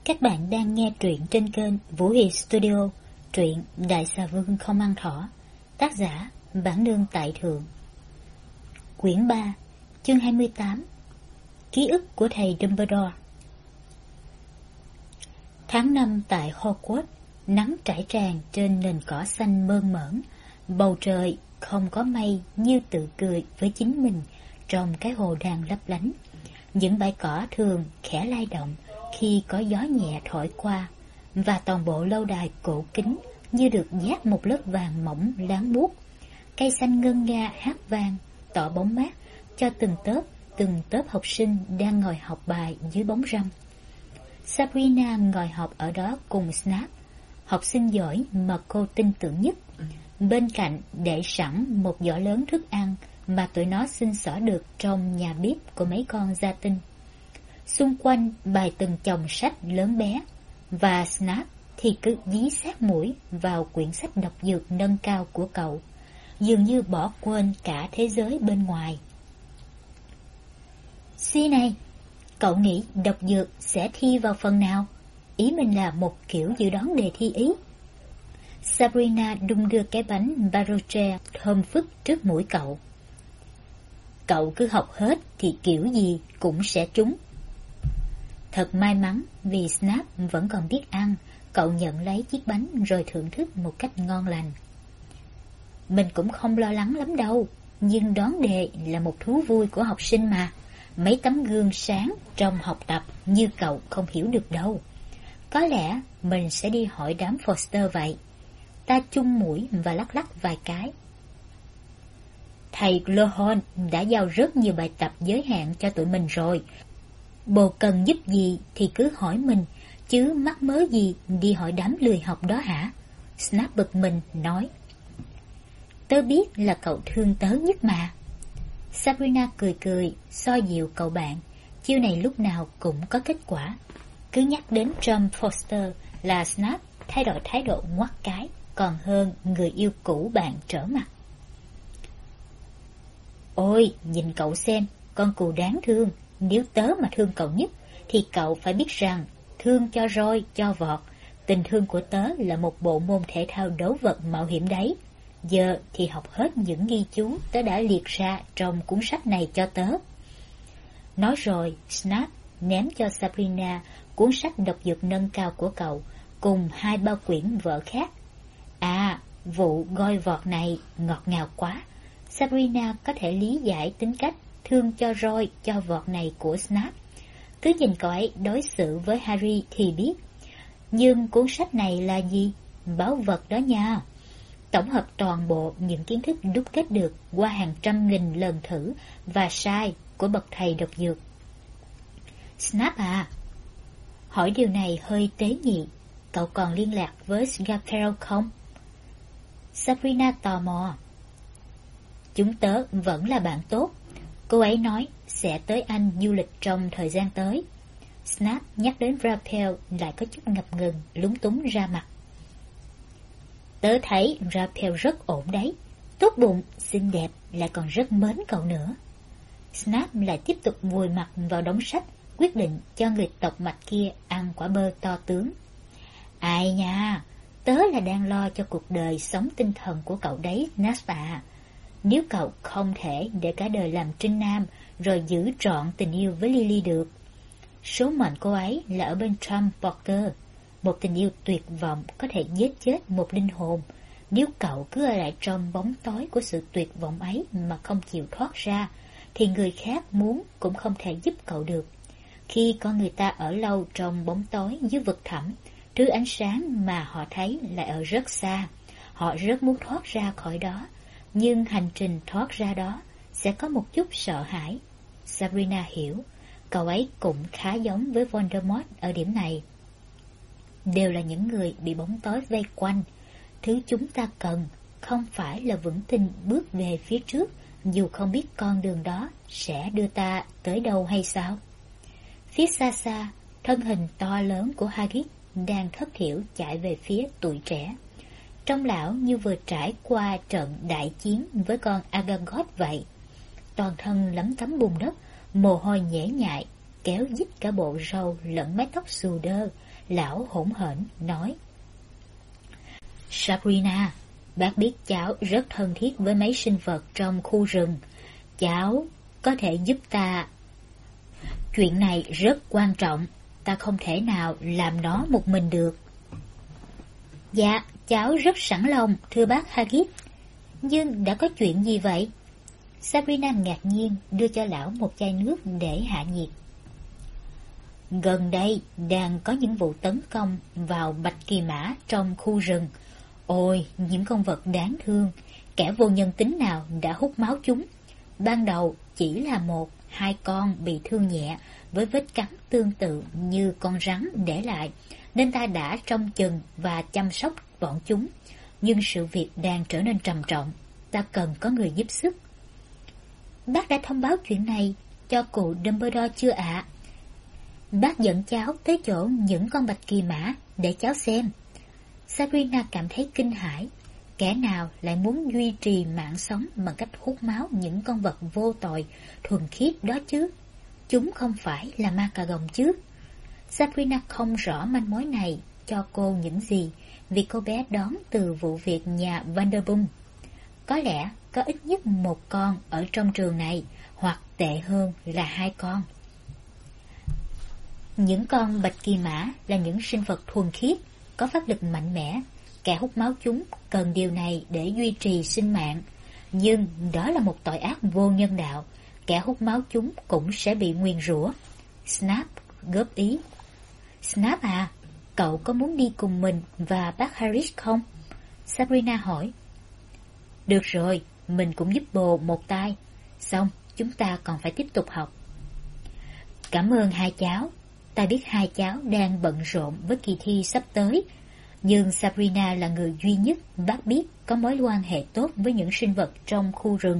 Các bạn đang nghe truyện trên kênh Vũ Hiền Studio, truyện Đại xà vương không ăn thỏ, tác giả Bản Nương Tại Thượng. Quyển 3, chương 28. Ký ức của thầy Dumbledore. Tháng 5 tại Hogwarts, nắng trải tràn trên nền cỏ xanh mơn mởn, bầu trời không có mây như tự cười với chính mình trong cái hồ đang lấp lánh. Những bãi cỏ thường khẽ lay động khi có gió nhẹ thổi qua, và toàn bộ lâu đài cổ kính như được dát một lớp vàng mỏng láng buốt. Cây xanh ngân nga hát vang, tỏ bóng mát cho từng tớp học sinh đang ngồi học bài dưới bóng râm. Sabrina ngồi học ở đó cùng Snape, học sinh giỏi mà cô tin tưởng nhất. Bên cạnh để sẵn một giỏ lớn thức ăn mà tụi nó xin xỏ được trong nhà bếp của mấy con gia tinh. Xung quanh bày từng chồng sách lớn bé, và Snape thì cứ dí sát mũi vào quyển sách độc dược nâng cao của cậu, dường như bỏ quên cả thế giới bên ngoài. Suy này, cậu nghĩ độc dược sẽ thi vào phần nào? Ý mình là một kiểu dự đoán đề thi ý. Sabrina đung đưa cái bánh baroche thơm phức trước mũi cậu. Cậu cứ học hết thì kiểu gì cũng sẽ trúng. Thật may mắn vì Snape vẫn còn biết ăn, cậu nhận lấy chiếc bánh rồi thưởng thức một cách ngon lành. Mình cũng không lo lắng lắm đâu, nhưng đoán đề là một thú vui của học sinh mà. Mấy tấm gương sáng trong học tập như cậu không hiểu được đâu. Có lẽ mình sẽ đi hỏi đám Foster vậy. Ta chung mũi và lắc lắc vài cái. Thầy Glohorn đã giao rất nhiều bài tập giới hạn cho tụi mình rồi. Bồ cần giúp gì thì cứ hỏi mình, chứ mắc mớ gì đi hỏi đám lười học đó hả? Snape bực mình nói. Tớ biết là cậu thương tớ nhất mà. Sabrina cười cười, xoa dịu cậu bạn. Chiêu này lúc nào cũng có kết quả. Cứ nhắc đến Tom Foster là Snape thay đổi thái độ ngoắt cái, còn hơn người yêu cũ bạn trở mặt. Ôi, nhìn cậu xem, con cừu đáng thương. Nếu tớ mà thương cậu nhất, thì cậu phải biết rằng, thương cho roi, cho vọt, tình thương của tớ là một bộ môn thể thao đấu vật mạo hiểm đấy. Giờ thì học hết những ghi chú tớ đã liệt ra trong cuốn sách này cho tớ. Nói rồi, Snape ném cho Sabrina cuốn sách độc dược nâng cao của cậu, cùng 2 bao quyển vở khác. À, vụ goi vọt này ngọt ngào quá. Sabrina có thể lý giải tính cách thương cho roi, cho vọt này của Snape. Cứ nhìn cậu ấy đối xử với Harry thì biết. Nhưng cuốn sách này là gì? Báu vật đó nha. Tổng hợp toàn bộ những kiến thức đúc kết được qua hàng trăm nghìn lần thử và sai của bậc thầy độc dược. Snape à, hỏi điều này hơi tế nhị. Cậu còn liên lạc với Scarecrow không? Sabrina tò mò. Chúng tớ vẫn là bạn tốt. Cô ấy nói sẽ tới Anh du lịch trong thời gian tới. Snape nhắc đến Raphael lại có chút ngập ngừng, lúng túng ra mặt. Tớ thấy Raphael rất ổn đấy. Tốt bụng, xinh đẹp, lại còn rất mến cậu nữa. Snape lại tiếp tục vùi mặt vào đống sách, quyết định cho người tộc mạch kia ăn quả bơ to tướng. Ai nha, tớ là đang lo cho cuộc đời sống tinh thần của cậu đấy, Snape à. Nếu cậu không thể để cả đời làm trinh nam rồi giữ trọn tình yêu với Lily được. Số mệnh cô ấy là ở bên Tom Potter, một tình yêu tuyệt vọng có thể giết chết một linh hồn. Nếu cậu cứ ở lại trong bóng tối của sự tuyệt vọng ấy mà không chịu thoát ra, thì người khác muốn cũng không thể giúp cậu được. Khi con người ta ở lâu trong bóng tối dưới vực thẳm, thứ ánh sáng mà họ thấy lại ở rất xa. Họ rất muốn thoát ra khỏi đó, nhưng hành trình thoát ra đó sẽ có một chút sợ hãi. Sabrina hiểu, cậu ấy cũng khá giống với Voldemort ở điểm này. Đều là những người bị bóng tối vây quanh. Thứ chúng ta cần không phải là vững tin bước về phía trước, dù không biết con đường đó sẽ đưa ta tới đâu hay sao. Phía xa xa, thân hình to lớn của Hagrid đang thất thiểu chạy về phía tụi trẻ. Trông lão như vừa trải qua trận đại chiến với con Aragog vậy. Toàn thân lấm tấm bùn đất, mồ hôi nhễ nhại, kéo dít cả bộ râu lẫn mái tóc xù đơ, lão hỗn hển nói: Sabrina, bác biết cháu rất thân thiết với mấy sinh vật trong khu rừng. Cháu có thể giúp ta. Chuyện này rất quan trọng, ta không thể nào làm nó một mình được. Dạ, cháu rất sẵn lòng, thưa bác Hagrid. Nhưng đã có chuyện gì vậy? Sabrina ngạc nhiên đưa cho lão một chai nước để hạ nhiệt. Gần đây đang có những vụ tấn công vào bạch kỳ mã trong khu rừng. Ôi, những con vật đáng thương, kẻ vô nhân tính nào đã hút máu chúng. Ban đầu chỉ là 1-2 con bị thương nhẹ với vết cắn tương tự như con rắn để lại, nên ta đã trông chừng và chăm sóc bọn chúng. Nhưng sự việc đang trở nên trầm trọng, ta cần có người giúp sức. Bác đã thông báo chuyện này cho cụ Dumbledore chưa ạ? Bác dẫn cháu tới chỗ những con bạch kỳ mã để cháu xem. Sabrina cảm thấy kinh hãi. Kẻ nào lại muốn duy trì mạng sống bằng cách hút máu những con vật vô tội, thuần khiết đó chứ? Chúng không phải là ma cà rồng chứ? Sabrina không rõ manh mối này cho cô những gì, vì cô bé đón từ vụ việc nhà Vanderpump. Có lẽ có ít nhất 1 con ở trong trường này, hoặc tệ hơn là 2 con. Những con bạch kỳ mã là những sinh vật thuần khiết, có pháp lực mạnh mẽ. Kẻ hút máu chúng cần điều này để duy trì sinh mạng. Nhưng đó là một tội ác vô nhân đạo. Kẻ hút máu chúng cũng sẽ bị nguyền rủa. Snape góp ý. Snape à, cậu có muốn đi cùng mình và bác Harris không? Sabrina hỏi. Được rồi, mình cũng giúp bồ một tay. Xong, chúng ta còn phải tiếp tục học. Cảm ơn hai cháu. Ta biết hai cháu đang bận rộn với kỳ thi sắp tới. Nhưng Sabrina là người duy nhất bác biết có mối quan hệ tốt với những sinh vật trong khu rừng.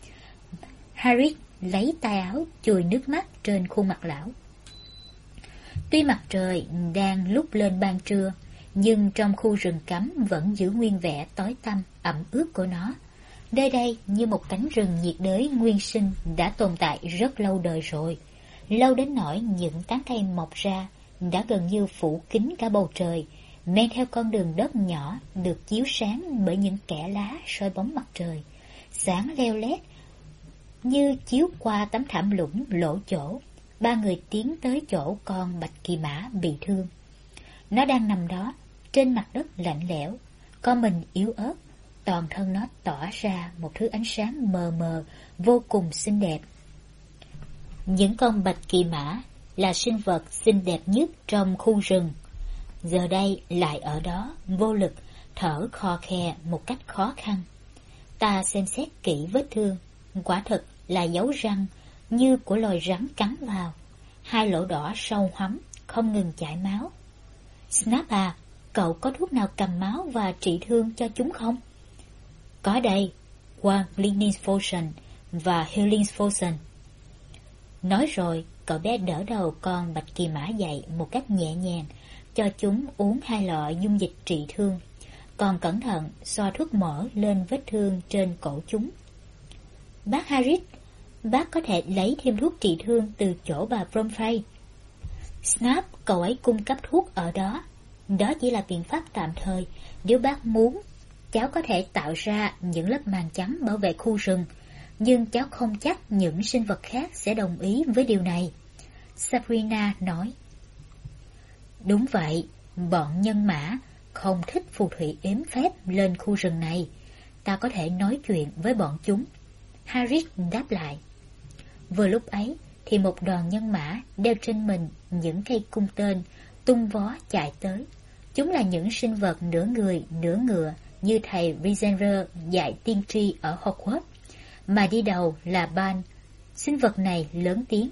Harry lấy tay áo chùi nước mắt trên khuôn mặt lão. Tuy mặt trời đang lúc lên ban trưa, nhưng trong khu rừng cấm vẫn giữ nguyên vẻ tối tăm, ẩm ướt của nó. Nơi đây như một cánh rừng nhiệt đới nguyên sinh đã tồn tại rất lâu đời rồi. Lâu đến nỗi những tán cây mọc ra đã gần như phủ kín cả bầu trời, men theo con đường đất nhỏ được chiếu sáng bởi những kẽ lá soi bóng mặt trời, sáng leo lét như chiếu qua tấm thảm lũng lỗ chỗ. Ba người tiến tới chỗ con bạch kỳ mã bị thương. Nó đang nằm đó, trên mặt đất lạnh lẽo, con mình yếu ớt, toàn thân nó tỏa ra một thứ ánh sáng mờ mờ, vô cùng xinh đẹp. Những con bạch kỳ mã là sinh vật xinh đẹp nhất trong khu rừng. Giờ đây lại ở đó, vô lực, thở khò khè một cách khó khăn. Ta xem xét kỹ vết thương, quả thực là dấu răng như của loài rắn cắn vào. 2 lỗ đỏ sâu hoắm, không ngừng chảy máu. Snape à, cậu có thuốc nào cầm máu và trị thương cho chúng không? Có đây, One Cleaning Potion và Healing Potion. Nói rồi, cậu bé đỡ đầu con bạch kỳ mã dậy một cách nhẹ nhàng, cho chúng uống 2 lọ dung dịch trị thương, còn cẩn thận xoa thuốc mỡ lên vết thương trên cổ chúng. Bác Harris, bác có thể lấy thêm thuốc trị thương từ chỗ bà Pomfrey. Snape, cậu ấy cung cấp thuốc ở đó. Đó chỉ là biện pháp tạm thời. Nếu bác muốn, cháu có thể tạo ra những lớp màng trắng bảo vệ khu rừng, nhưng cháu không chắc những sinh vật khác sẽ đồng ý với điều này. Sabrina nói. Đúng vậy, bọn nhân mã không thích phù thủy ếm phép lên khu rừng này. Ta có thể nói chuyện với bọn chúng. Harris đáp lại. Vừa lúc ấy thì một đoàn nhân mã đeo trên mình những cây cung tên tung vó chạy tới. Chúng là những sinh vật nửa người nửa ngựa như thầy Regener dạy tiên tri ở Hogwarts, mà đi đầu là Ban. Sinh vật này lớn tiếng.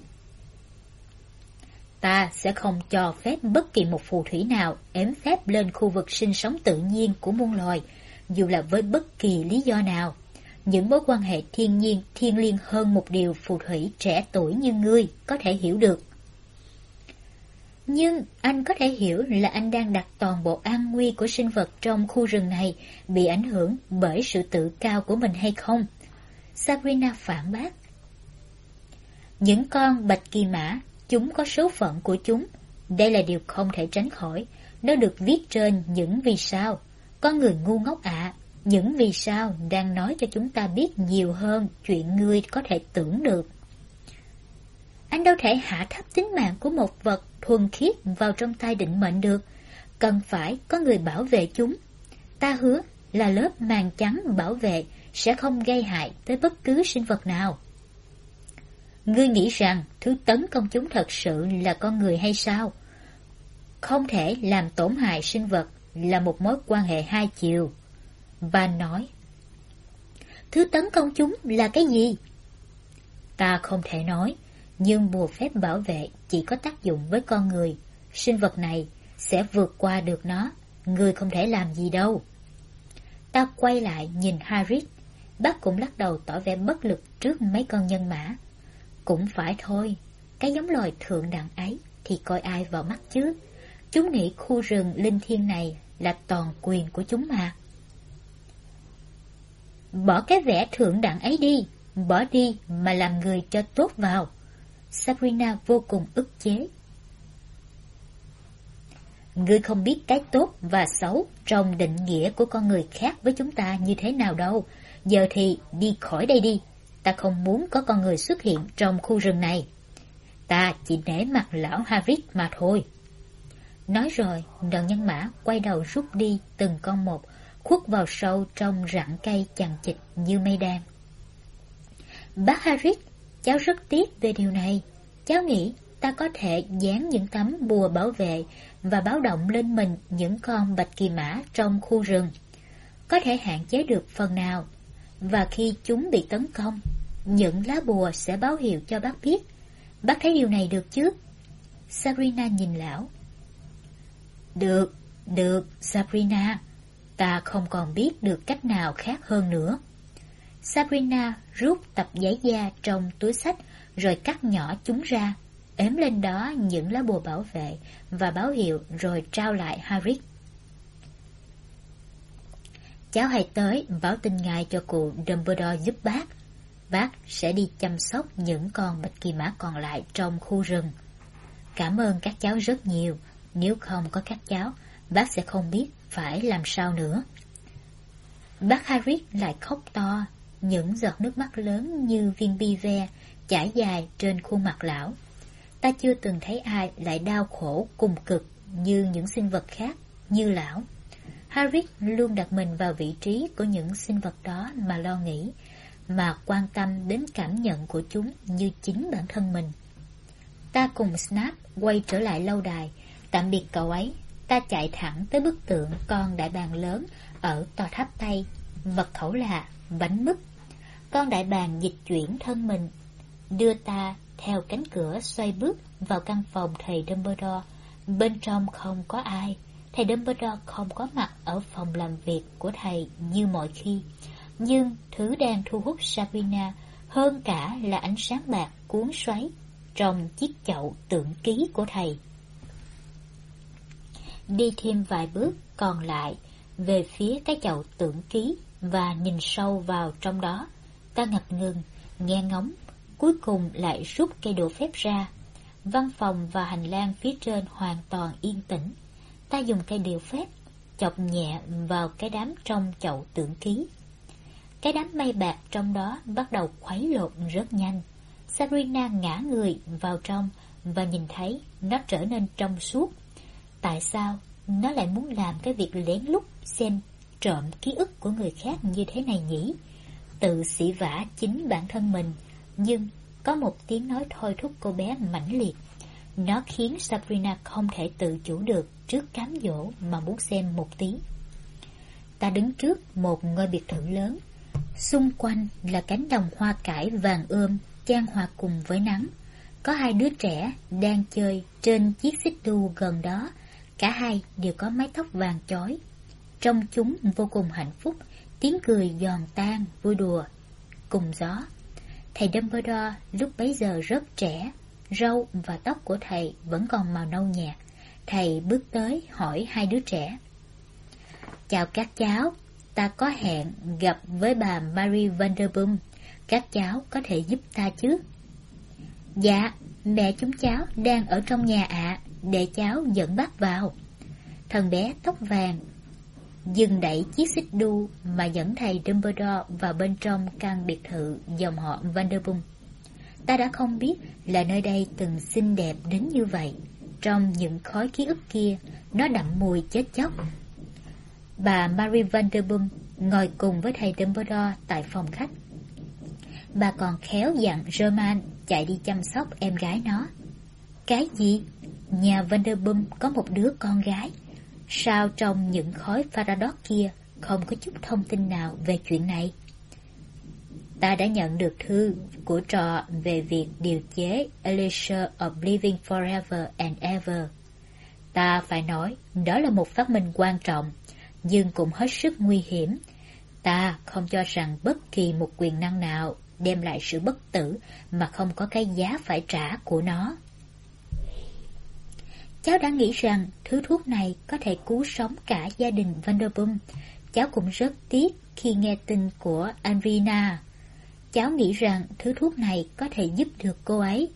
Ta sẽ không cho phép bất kỳ một phù thủy nào ếm phép lên khu vực sinh sống tự nhiên của muôn loài, dù là với bất kỳ lý do nào. Những mối quan hệ thiên nhiên thiêng liêng hơn một điều phù thủy trẻ tuổi như ngươi có thể hiểu được. Nhưng anh có thể hiểu là anh đang đặt toàn bộ an nguy của sinh vật trong khu rừng này bị ảnh hưởng bởi sự tự cao của mình hay không? Sabrina phản bác. Những con bạch kỳ mã, chúng có số phận của chúng. Đây là điều không thể tránh khỏi. Nó được viết trên những vì sao. Con người ngu ngốc ạ, những vì sao đang nói cho chúng ta biết nhiều hơn chuyện ngươi có thể tưởng được. Anh đâu thể hạ thấp tính mạng của một vật thuần khiết vào trong tay định mệnh được. Cần phải có người bảo vệ chúng. Ta hứa là lớp màng trắng bảo vệ sẽ không gây hại tới bất cứ sinh vật nào. Ngươi nghĩ rằng thứ tấn công chúng thật sự là con người hay sao? Không thể làm tổn hại sinh vật là một mối quan hệ hai chiều. Và nói, thứ tấn công chúng là cái gì? Ta không thể nói, nhưng bùa phép bảo vệ chỉ có tác dụng với con người. Sinh vật này sẽ vượt qua được nó. Ngươi không thể làm gì đâu. Ta quay lại nhìn Hagrid. Bác cũng lắc đầu tỏ vẻ bất lực trước mấy con nhân mã. Cũng phải thôi, cái giống loài thượng đẳng ấy thì coi ai vào mắt chứ. Chúng nghĩ khu rừng linh thiêng này là toàn quyền của chúng mà. Bỏ cái vẻ thượng đẳng ấy đi, bỏ đi mà làm người cho tốt vào. Sabrina vô cùng ức chế. Ngươi không biết cái tốt và xấu trong định nghĩa của con người khác với chúng ta như thế nào đâu. Giờ thì đi khỏi đây đi. Ta không muốn có con người xuất hiện trong khu rừng này. Ta chỉ nể mặt lão Hagrid mà thôi. Nói rồi, đoàn nhân mã quay đầu rút đi từng con một, khuất vào sâu trong rặng cây chằng chịt như mây đen. Bác Hagrid, cháu rất tiếc về điều này. Cháu nghĩ ta có thể dán những tấm bùa bảo vệ và báo động lên mình những con bạch kỳ mã trong khu rừng. Có thể hạn chế được phần nào. Và khi chúng bị tấn công, những lá bùa sẽ báo hiệu cho bác biết. Bác thấy điều này được chứ? Sabrina nhìn lão. Được, Sabrina. Ta không còn biết được cách nào khác hơn nữa. Sabrina rút tập giấy da trong túi xách rồi cắt nhỏ chúng ra, ếm lên đó những lá bùa bảo vệ và báo hiệu rồi trao lại Hagrid. Cháu hãy tới báo tin ngay cho cụ Dumbledore giúp bác. Bác sẽ đi chăm sóc những con bạch kỳ mã còn lại trong khu rừng. Cảm ơn các cháu rất nhiều. Nếu không có các cháu, bác sẽ không biết phải làm sao nữa. Bác Hagrid lại khóc to, những giọt nước mắt lớn như viên bi ve chảy dài trên khuôn mặt lão. Ta chưa từng thấy ai lại đau khổ cùng cực như những sinh vật khác, như lão. Hagrid luôn đặt mình vào vị trí của những sinh vật đó mà lo nghĩ, mà quan tâm đến cảm nhận của chúng như chính bản thân mình. Ta cùng Snape quay trở lại lâu đài, tạm biệt cậu ấy. Ta chạy thẳng tới bức tượng con đại bàng lớn ở tòa tháp Tây, mật khẩu là bánh mứt. Con đại bàng dịch chuyển thân mình, đưa ta theo cánh cửa xoay bước vào căn phòng thầy Dumbledore. Bên trong không có ai. Thầy Dumbledore không có mặt ở phòng làm việc của thầy như mọi khi. Nhưng thứ đang thu hút Sabrina hơn cả là ánh sáng bạc cuốn xoáy trong chiếc chậu tượng ký của thầy. Đi thêm vài bước còn lại về phía cái chậu tượng ký và nhìn sâu vào trong đó. Ta ngập ngừng, nghe ngóng, cuối cùng lại rút cây đũa phép ra. Văn phòng và hành lang phía trên hoàn toàn yên tĩnh. Ta dùng cây đũa phép chọc nhẹ vào cái đám trong chậu tượng ký. Cái đám mây bạc trong đó bắt đầu khuấy lộn rất nhanh. Sabrina ngã người vào trong và nhìn thấy nó trở nên trong suốt. Tại sao nó lại muốn làm cái việc lén lút xem trộm ký ức của người khác như thế này nhỉ? Tự sỉ vả chính bản thân mình, nhưng có một tiếng nói thôi thúc cô bé mãnh liệt. Nó khiến Sabrina không thể tự chủ được trước cám dỗ mà muốn xem một tí. Ta đứng trước một ngôi biệt thự lớn. Xung quanh là cánh đồng hoa cải vàng ươm chan hòa cùng với nắng. Có hai đứa trẻ đang chơi trên chiếc xích đu gần đó. Cả hai đều có mái tóc vàng chói. Trông chúng vô cùng hạnh phúc, tiếng cười giòn tan, vui đùa cùng gió. Thầy Dumbledore lúc bấy giờ rất trẻ, râu và tóc của thầy vẫn còn màu nâu nhạt. Thầy bước tới hỏi hai đứa trẻ. Chào các cháu, ta có hẹn gặp với bà Mary Vanderpump. Các cháu có thể giúp ta chứ? Dạ, mẹ chúng cháu đang ở trong nhà ạ. để cháu dẫn bác vào. Thằng bé tóc vàng dừng đẩy chiếc xích đu mà dẫn thầy Dumbledore vào bên trong căn biệt thự dòng họ Vanderbilt. Ta đã không biết là nơi đây từng xinh đẹp đến như vậy. Trong những khói ký ức kia, nó đậm mùi chết chóc. Bà Marie Vanderbilt ngồi cùng với thầy Dumbledore tại phòng khách. Bà còn khéo dặn Germain chạy đi chăm sóc em gái nó. Cái gì? Nhà Vanderbilt có một đứa con gái. Sao trong những khói Farados kia không có chút thông tin nào về chuyện này? Ta đã nhận được thư của trò về việc điều chế Elixir of Living Forever and Ever. Ta phải nói, đó là một phát minh quan trọng, nhưng cũng hết sức nguy hiểm. Ta không cho rằng bất kỳ một quyền năng nào đem lại sự bất tử mà không có cái giá phải trả của nó. Cháu đã nghĩ rằng thứ thuốc này có thể cứu sống cả gia đình Vanderbilt. Cháu cũng rất tiếc khi nghe tin của Anrina. Cháu nghĩ rằng thứ thuốc này có thể giúp được cô ấy.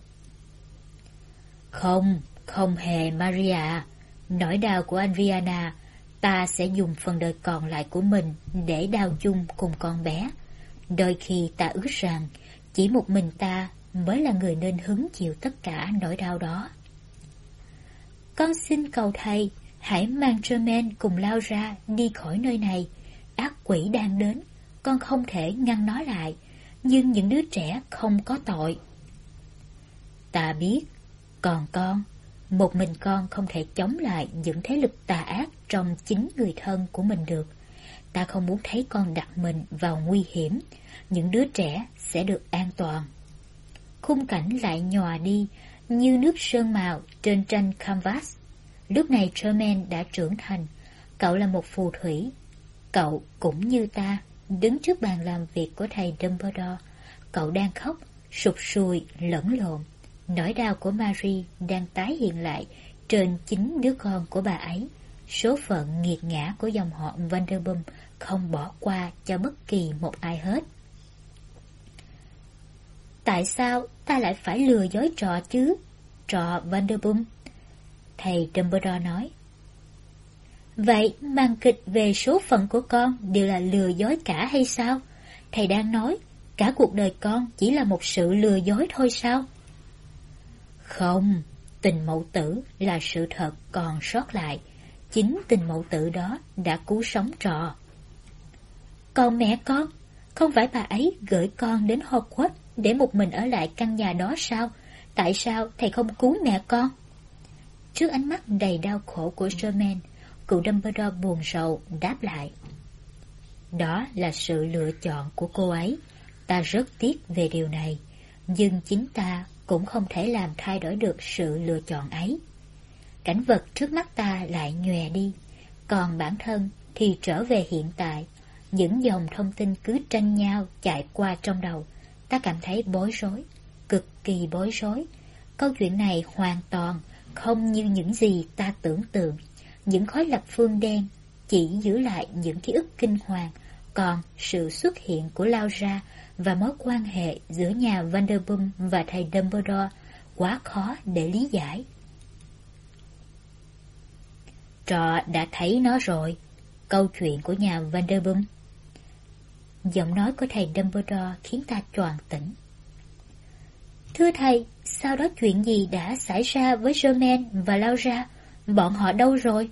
Không hề Maria. Nỗi đau của Adriana, ta sẽ dùng phần đời còn lại của mình để đau chung cùng con bé. Đôi khi ta ước rằng chỉ một mình ta mới là người nên hứng chịu tất cả nỗi đau đó. Con xin cầu thầy, hãy mang Germain cùng lao ra đi khỏi nơi này. Ác quỷ đang đến, con không thể ngăn nó lại, nhưng những đứa trẻ không có tội. Ta biết, còn con, một mình con không thể chống lại những thế lực tà ác trong chính người thân của mình được. Ta không muốn thấy con đặt mình vào nguy hiểm, những đứa trẻ sẽ được an toàn. Khung cảnh lại nhòa đi như nước sơn màu trên tranh canvas. Lúc này Germain đã trưởng thành, cậu là một phù thủy. Cậu cũng như ta, đứng trước bàn làm việc của thầy Dumbledore. Cậu đang khóc, sụt sùi, lẫn lộn. Nỗi đau của Marie đang tái hiện lại trên chính đứa con của bà ấy. Số phận nghiệt ngã của dòng họ Vanderbilt không bỏ qua cho bất kỳ một ai hết. Tại sao ta lại phải lừa dối trò chứ? Trò Vanderbilt. Thầy Dumbledore nói. Vậy màn kịch về số phận của con đều là lừa dối cả hay sao? Thầy đang nói cả cuộc đời con chỉ là một sự lừa dối thôi sao? Không, tình mẫu tử là sự thật còn sót lại. Chính tình mẫu tử đó đã cứu sống trò. Còn mẹ con, không phải bà ấy gửi con đến Hogwarts để một mình ở lại căn nhà đó sao? Tại sao thầy không cứu mẹ con? Trước ánh mắt đầy đau khổ của Germain, cụ Dumbledore buồn rầu đáp lại. Đó là sự lựa chọn của cô ấy. Ta rất tiếc về điều này, nhưng chính ta cũng không thể làm thay đổi được sự lựa chọn ấy. Cảnh vật trước mắt ta lại nhòe đi, còn bản thân thì trở về hiện tại. Những dòng thông tin cứ tranh nhau chạy qua trong đầu. Ta cảm thấy bối rối, cực kỳ bối rối. Câu chuyện này hoàn toàn không như những gì ta tưởng tượng. Những khói lập phương đen chỉ giữ lại những ký ức kinh hoàng, còn sự xuất hiện của Laura và mối quan hệ giữa nhà Vanderbilt và thầy Dumbledore quá khó để lý giải. Trò đã thấy nó rồi, câu chuyện của nhà Vanderbilt. Giọng nói của thầy Dumbledore khiến ta choàng tỉnh. Thưa thầy, sau đó chuyện gì đã xảy ra với Germain và Laura? Bọn họ đâu rồi?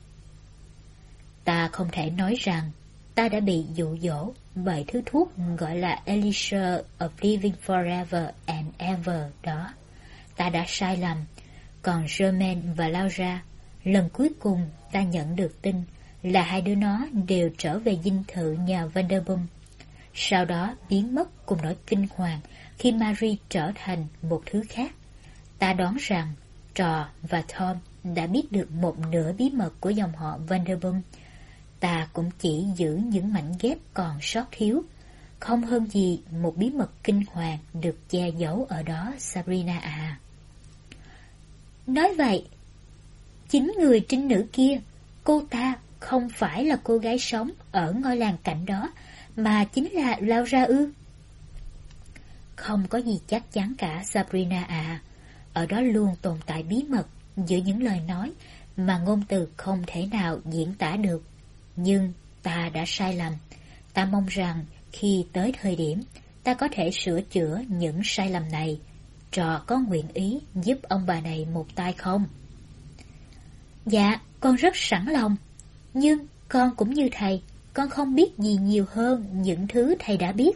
Ta không thể nói rằng ta đã bị dụ dỗ bởi thứ thuốc gọi là Elixir of Living Forever and Ever đó. Ta đã sai lầm. Còn Germain và Laura, lần cuối cùng ta nhận được tin là hai đứa nó đều trở về dinh thự nhà Vanderbilt. Sau đó biến mất cùng nỗi kinh hoàng khi Marie trở thành một thứ khác. Ta đoán rằng Trò và Tom đã biết được một nửa bí mật của dòng họ Vanderbilt. Ta cũng chỉ giữ những mảnh ghép còn sót thiếu. Không hơn gì một bí mật kinh hoàng được che giấu ở đó, Sabrina à. Nói vậy, chính người trinh nữ kia, cô ta không phải là cô gái sống ở ngôi làng cạnh đó, mà chính là Laura ư? Không có gì chắc chắn cả, Sabrina à. Ở đó luôn tồn tại bí mật, giữa những lời nói mà ngôn từ không thể nào diễn tả được. Nhưng ta đã sai lầm. Ta mong rằng khi tới thời điểm, ta có thể sửa chữa những sai lầm này. Trò có nguyện ý giúp ông bà này một tay không? Dạ, con rất sẵn lòng. Nhưng con cũng như thầy, con không biết gì nhiều hơn những thứ thầy đã biết.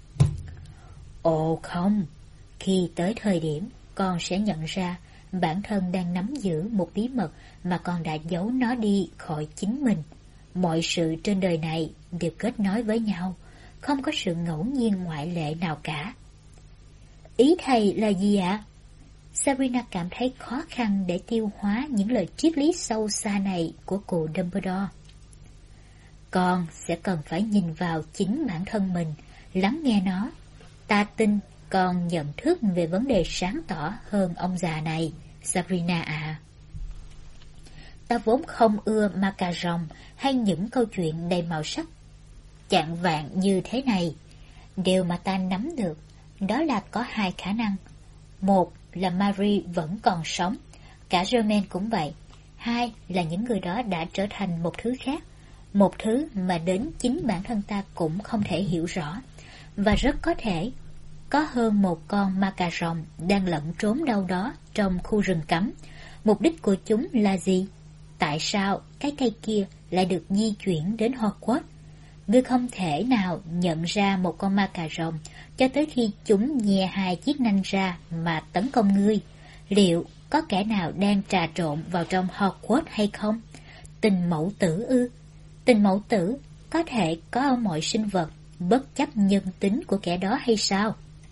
Ồ không, khi tới thời điểm, con sẽ nhận ra bản thân đang nắm giữ một bí mật mà con đã giấu nó đi khỏi chính mình. Mọi sự trên đời này đều kết nối với nhau, không có sự ngẫu nhiên ngoại lệ nào cả. Ý thầy là gì ạ? Sabrina cảm thấy khó khăn để tiêu hóa những lời triết lý sâu xa này của cụ Dumbledore. Con sẽ cần phải nhìn vào chính bản thân mình, lắng nghe nó. Ta tin con nhận thức về vấn đề sáng tỏ hơn ông già này, Sabrina ạ. Ta vốn không ưa ma cà rồng hay những câu chuyện đầy màu sắc chạng vạn như thế này. Điều mà ta nắm được đó là có hai khả năng. Một là Marie vẫn còn sống, cả Germaine cũng vậy. Hai là những người đó đã trở thành một thứ khác, một thứ mà đến chính bản thân ta cũng không thể hiểu rõ. Và rất có thể có hơn một con ma cà rồng đang lẫn trốn đâu đó trong khu rừng cấm. Mục đích của chúng là gì? Tại sao cái cây kia lại được di chuyển đến Hogwarts? Ngươi không thể nào nhận ra một con ma cà rồng cho tới khi chúng nhe hai chiếc nanh ra mà tấn công ngươi. Liệu có kẻ nào đang trà trộn vào trong Hogwarts hay không? Tình mẫu tử ư? Tình mẫu tử có thể có ở mọi sinh vật, bất chấp nhân tính của kẻ đó hay sao?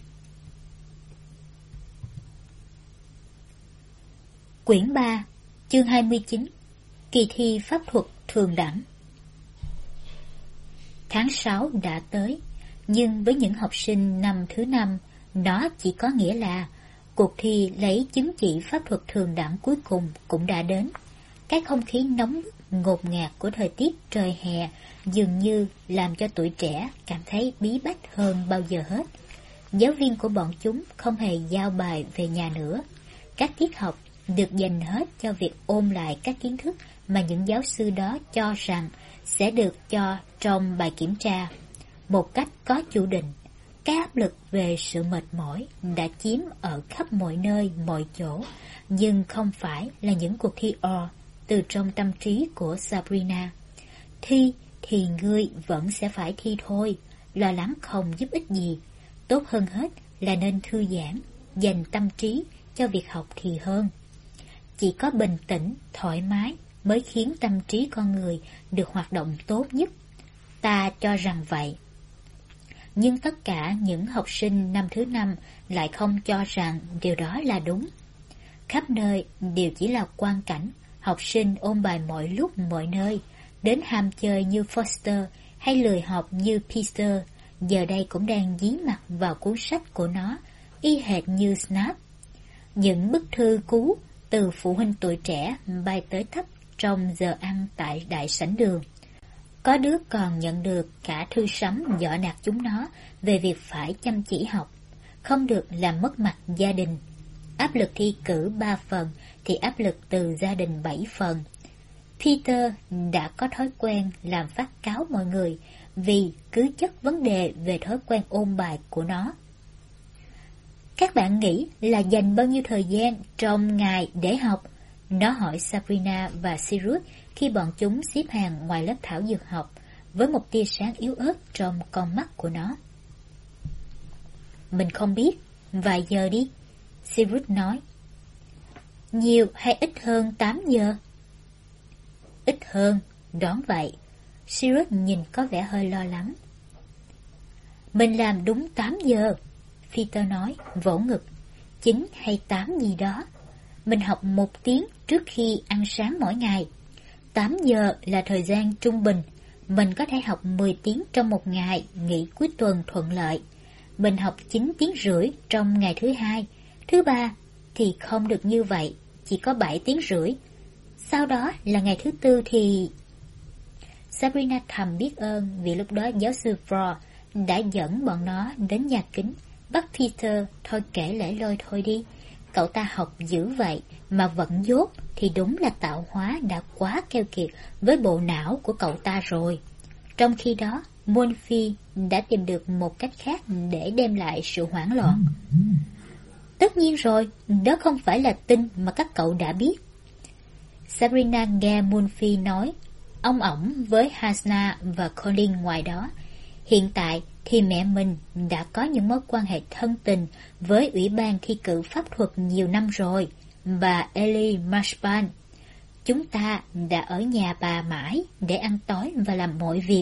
Quyển 3, chương 29, kỳ thi pháp thuật thường đẳng. Tháng 6 đã tới, nhưng với những học sinh năm thứ 5, nó chỉ có nghĩa là cuộc thi lấy chứng chỉ pháp thuật thường đẳng cuối cùng cũng đã đến. Cái không khí nóng bức, ngột ngạt của thời tiết trời hè dường như làm cho tuổi trẻ cảm thấy bí bách hơn bao giờ hết. Giáo viên của bọn chúng không hề giao bài về nhà nữa. Các tiết học được dành hết cho việc ôn lại các kiến thức mà những giáo sư đó cho rằng sẽ được cho trong bài kiểm tra. Một cách có chủ định, cái áp lực về sự mệt mỏi đã chiếm ở khắp mọi nơi, mọi chỗ, nhưng không phải là những cuộc thi từ trong tâm trí của Sabrina. Thi thì ngươi vẫn sẽ phải thi thôi, lo lắng không giúp ích gì. Tốt hơn hết là nên thư giãn, dành tâm trí cho việc học thì hơn. Chỉ có bình tĩnh, thoải mái mới khiến tâm trí con người được hoạt động tốt nhất. Ta cho rằng vậy. Nhưng tất cả những học sinh năm thứ 5 lại không cho rằng điều đó là đúng. Khắp nơi đều chỉ là quang cảnh, học sinh ôn bài mọi lúc mọi nơi, đến ham chơi như Foster hay lười học như Peter, giờ đây cũng đang dí mặt vào cuốn sách của nó, y hệt như Snape. Những bức thư cú từ phụ huynh tuổi trẻ bay tới thấp trong giờ ăn tại đại sảnh đường. Có đứa còn nhận được cả thư sấm dọa nạt chúng nó về việc phải chăm chỉ học, không được làm mất mặt gia đình. Áp lực thi cử 3 phần thì áp lực từ gia đình 7 phần. Peter đã có thói quen làm phát cáo mọi người vì cứ chất vấn đề về thói quen ôn bài của nó. Các bạn nghĩ là dành bao nhiêu thời gian trong ngày để học? Nó hỏi Sabrina và Sirius khi bọn chúng xếp hàng ngoài lớp thảo dược học, với một tia sáng yếu ớt trong con mắt của nó. Mình không biết, vài giờ đi, Sirius nói. Nhiều hay ít hơn 8 giờ? Ít hơn, đoán vậy. Sirius nhìn có vẻ hơi lo lắng. Mình làm đúng 8 giờ, Peter nói, vỗ ngực. 9 hay 8 gì đó. Mình học 1 tiếng trước khi ăn sáng mỗi ngày. 8 giờ là thời gian trung bình. Mình có thể học 10 tiếng trong một ngày, nghỉ cuối tuần thuận lợi. Mình học 9 tiếng rưỡi trong ngày thứ 2. Thứ 3 thì không được như vậy, chỉ có 7 tiếng rưỡi. Sau đó là ngày thứ 4 thì... Sabrina thầm biết ơn vì lúc đó giáo sư Frost đã dẫn bọn nó đến nhà kính, bắt Peter thôi kể lể loi thôi đi. Cậu ta học dữ vậy mà vẫn dốt thì đúng là tạo hóa đã quá keo kiệt với bộ não của cậu ta rồi. Trong khi đó, Murphy đã tìm được một cách khác để đem lại sự hoảng loạn. Tất nhiên rồi, đó không phải là tin mà các cậu đã biết. Sabrina nghe Murphy nói, ông ổng với Hasna và Colin ngoài đó. Hiện tại thì mẹ mình đã có những mối quan hệ thân tình với Ủy ban thi cử pháp thuật nhiều năm rồi, bà Ellie Marshban. Chúng ta đã ở nhà bà mãi để ăn tối và làm mọi việc.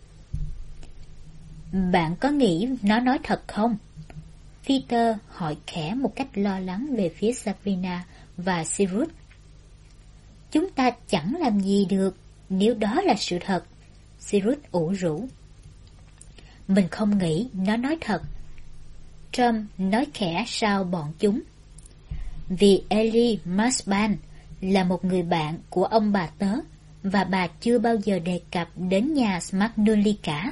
Bạn có nghĩ nó nói thật không? Peter hỏi khẽ một cách lo lắng về phía Sabrina và Cyrus. Chúng ta chẳng làm gì được nếu đó là sự thật, Cyrus ủ rũ. Mình không nghĩ nó nói thật, Trump nói khẽ sau bọn chúng. Vì Ellie Marshban là một người bạn của ông bà tớ, và bà chưa bao giờ đề cập đến nhà Magnolia cả.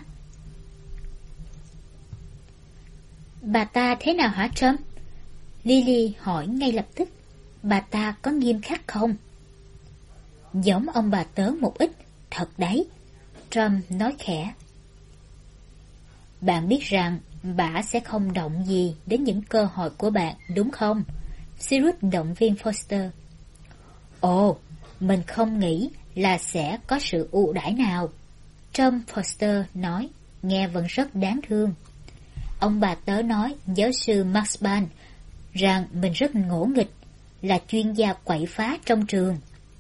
Bà ta thế nào hả Trump? Lily hỏi ngay lập tức. Bà ta có nghiêm khắc không? Giống ông bà tớ một ít, thật đấy, Trump nói khẽ. Bạn biết rằng bà sẽ không động gì đến những cơ hội của bạn, đúng không? Cyrus động viên Foster. Ồ, mình không nghĩ là sẽ có sự ưu đãi nào, Tom Foster nói, nghe vẫn rất đáng thương. Ông bà tớ nói giáo sư Marshban rằng mình rất ngỗ nghịch, là chuyên gia quậy phá trong trường.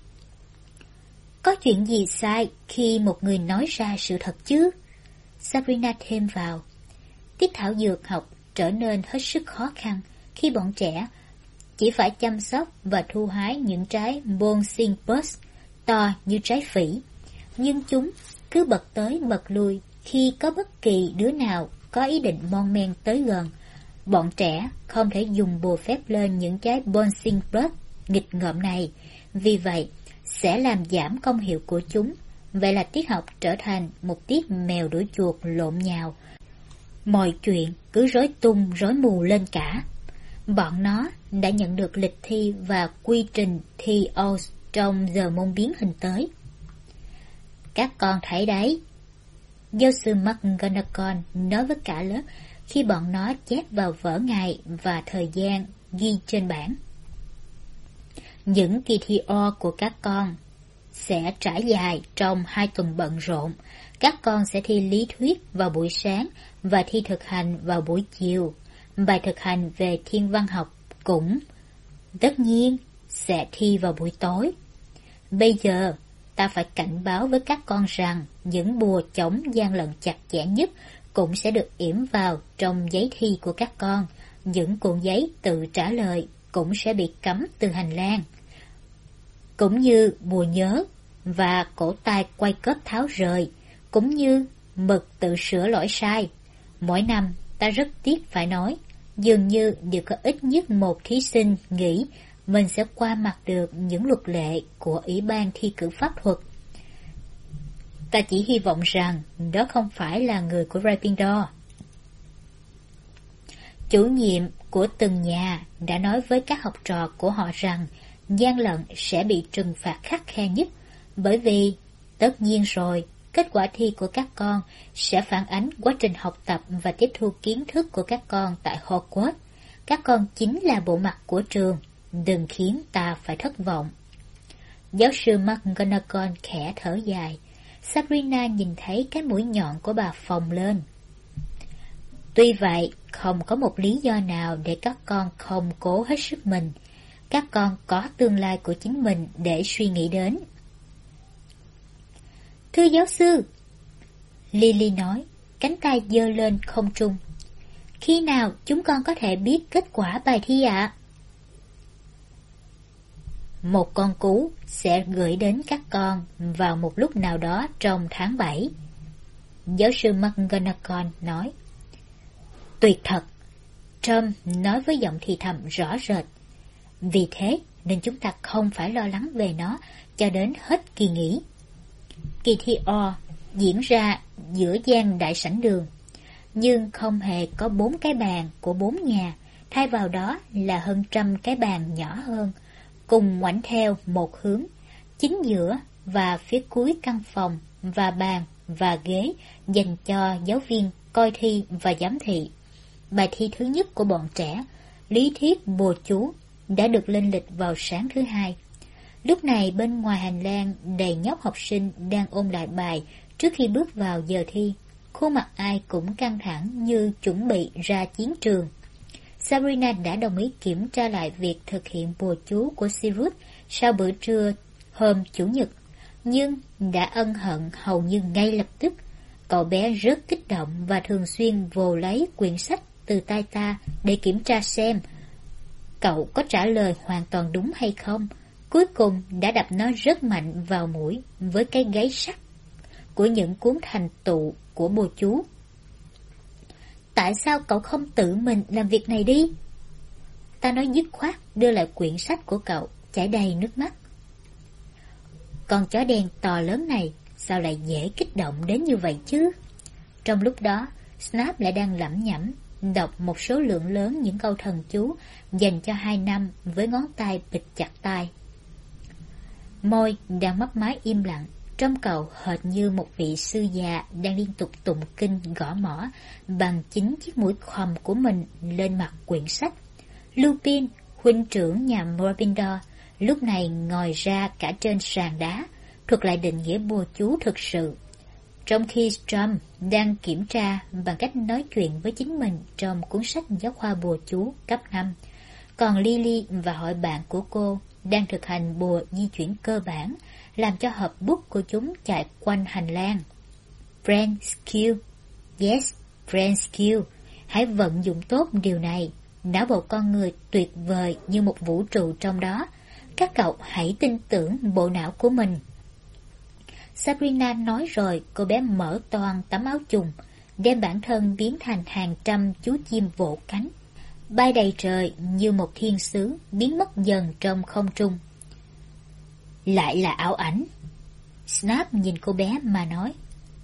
Có chuyện gì sai khi một người nói ra sự thật chứ? Sabrina thêm vào. Tiết thảo dược học trở nên hết sức khó khăn khi bọn trẻ chỉ phải chăm sóc và thu hái những trái Bonsingbus to như trái phỉ, nhưng chúng cứ bật tới bật lui khi có bất kỳ đứa nào có ý định mon men tới gần. Bọn trẻ không thể dùng bùa phép lên những trái Bonsingbus nghịch ngợm này, vì vậy sẽ làm giảm công hiệu của chúng. Vậy là tiết học trở thành một tiết mèo đuổi chuột lộn nhào. Mọi chuyện cứ rối tung rối mù lên cả. Bọn nó đã nhận được lịch thi và quy trình thi Oz trong giờ môn biến hình tới. Các con thấy đấy, giáo sư McGonagall nói với cả lớp khi bọn nó chép vào vở ngày và thời gian ghi trên bảng. Những kỳ thi O của các con sẽ trải dài trong 2 tuần bận rộn. Các con sẽ thi lý thuyết vào buổi sáng và thi thực hành vào buổi chiều. Bài thực hành về thiên văn học cũng tất nhiên sẽ thi vào buổi tối. Bây giờ ta phải cảnh báo với các con rằng những bùa chống gian lận chặt chẽ nhất cũng sẽ được yểm vào trong giấy thi của các con. Những cuộn giấy tự trả lời cũng sẽ bị cấm từ hành lang, cũng như bùa nhớ và cổ tay quay cớp tháo rời, cũng như mực tự sửa lỗi sai. Mỗi năm ta rất tiếc phải nói, dường như đều có ít nhất một thí sinh nghĩ mình sẽ qua mặt được những luật lệ của Ủy ban thi cử pháp thuật. Ta chỉ hy vọng rằng đó không phải là người của Gryffindor. Chủ nhiệm của từng nhà đã nói với các học trò của họ rằng gian lận sẽ bị trừng phạt khắt khe nhất, bởi vì tất nhiên rồi, kết quả thi của các con sẽ phản ánh quá trình học tập và tiếp thu kiến thức của các con tại Hogwarts. Các con chính là bộ mặt của trường, đừng khiến ta phải thất vọng. Giáo sư McGonagall khẽ thở dài. Sabrina nhìn thấy cái mũi nhọn của bà phồng lên. Tuy vậy, không có một lý do nào để các con không cố hết sức mình. Các con có tương lai của chính mình để suy nghĩ đến. Thưa giáo sư, Lily nói, cánh tay giơ lên không trung. Khi nào chúng con có thể biết kết quả bài thi ạ? Một con cú sẽ gửi đến các con vào một lúc nào đó trong tháng 7. Giáo sư McGonagall nói. Tuyệt thật, Tom nói với giọng thì thầm rõ rệt. Vì thế nên chúng ta không phải lo lắng về nó cho đến hết kỳ nghỉ. Kỳ thi O diễn ra giữa gian đại sảnh đường, nhưng không hề có 4 cái bàn của 4 nhà, thay vào đó là hơn 100 cái bàn nhỏ hơn, cùng ngoảnh theo một hướng, chính giữa và phía cuối căn phòng và bàn và ghế dành cho giáo viên coi thi và giám thị. Bài thi thứ nhất của bọn trẻ, lý thuyết bùa chú, đã được lên lịch vào sáng thứ Hai. Lúc này bên ngoài hành lang đầy nhóc học sinh đang ôn lại bài trước khi bước vào giờ thi. Khuôn mặt ai cũng căng thẳng như chuẩn bị ra chiến trường. Sabrina đã đồng ý kiểm tra lại việc thực hiện bùa chú của Cyrus sau bữa trưa hôm Chủ nhật, nhưng đã ân hận hầu như ngay lập tức. Cậu bé rất kích động và thường xuyên vồ lấy quyển sách từ tay ta để kiểm tra xem cậu có trả lời hoàn toàn đúng hay không. Cuối cùng đã đập nó rất mạnh vào mũi với cái gáy sắt của những cuốn thành tựu của bùa chú. Tại sao cậu không tự mình làm việc này đi? Ta nói dứt khoát, đưa lại quyển sách của cậu, chảy đầy nước mắt. Con chó đen to lớn này sao lại dễ kích động đến như vậy chứ? Trong lúc đó, Snap lại đang lẩm nhẩm đọc một số lượng lớn những câu thần chú dành cho 2 năm với ngón tay bịt chặt tai. Môi đang mấp máy im lặng, trong cậu hệt như một vị sư già đang liên tục tụng kinh gõ mõ bằng chính chiếc mũi khoằm của mình lên mặt quyển sách. Lupin, huynh trưởng nhà Gryffindor, lúc này ngồi ra cả trên sàn đá, thuật lại định nghĩa bùa chú thực sự, trong khi Trump đang kiểm tra bằng cách nói chuyện với chính mình trong cuốn sách giáo khoa bùa chú cấp 5. Còn Lily và hội bạn của cô đang thực hành bùa di chuyển cơ bản, làm cho hộp bút của chúng chạy quanh hành lang. Brain skill. Yes, brain skill. Hãy vận dụng tốt điều này. Não bộ con người tuyệt vời như một vũ trụ trong đó. Các cậu hãy tin tưởng bộ não của mình. Sabrina nói rồi, cô bé mở toang tấm áo chùng, đem bản thân biến thành hàng trăm chú chim vỗ cánh, bay đầy trời như một thiên sứ, biến mất dần trong không trung. Lại là ảo ảnh. Snap nhìn cô bé mà nói.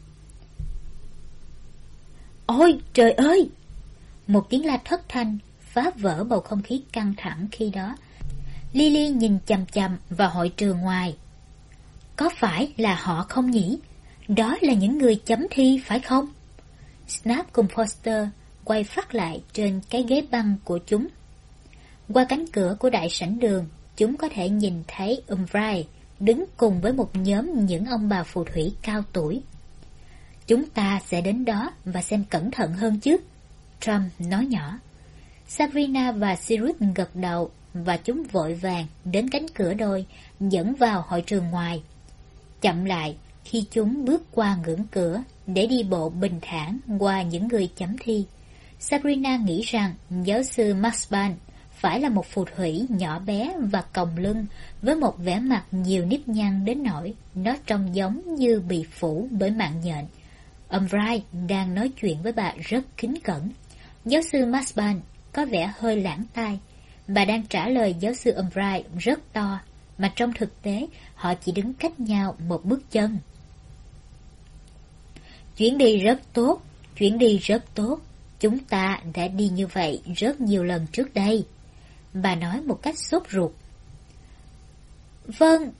Ôi trời ơi! Một tiếng la thất thanh phá vỡ bầu không khí căng thẳng khi đó. Lily nhìn chằm chằm vào hội trường ngoài. Có phải là họ không nhỉ? Đó là những người chấm thi phải không? Snap cùng Foster quay phát lại trên cái ghế băng của chúng. Qua cánh cửa của đại sảnh đường, chúng có thể nhìn thấy Umbridge đứng cùng với một nhóm những ông bà phù thủy cao tuổi. Chúng ta sẽ đến đó và xem cẩn thận hơn chứ, Trump nói nhỏ. Sabrina và Cyrus gật đầu và chúng vội vàng đến cánh cửa đôi dẫn vào hội trường ngoài. Chậm lại khi chúng bước qua ngưỡng cửa để đi bộ bình thản qua những người chấm thi. Sabrina nghĩ rằng giáo sư Maxban phải là một phù thủy nhỏ bé và còng lưng với một vẻ mặt nhiều nếp nhăn đến nỗi nó trông giống như bị phủ bởi mạng nhện. Umbridge đang nói chuyện với bà rất kính cẩn. Giáo sư Maxban có vẻ hơi lãng tai. Bà đang trả lời giáo sư Umbridge rất to, mà trong thực tế họ chỉ đứng cách nhau một bước chân. Chuyến đi rất tốt, chuyến đi rất tốt. Chúng ta đã đi như vậy rất nhiều lần trước đây. Bà nói một cách sốt ruột. Vâng,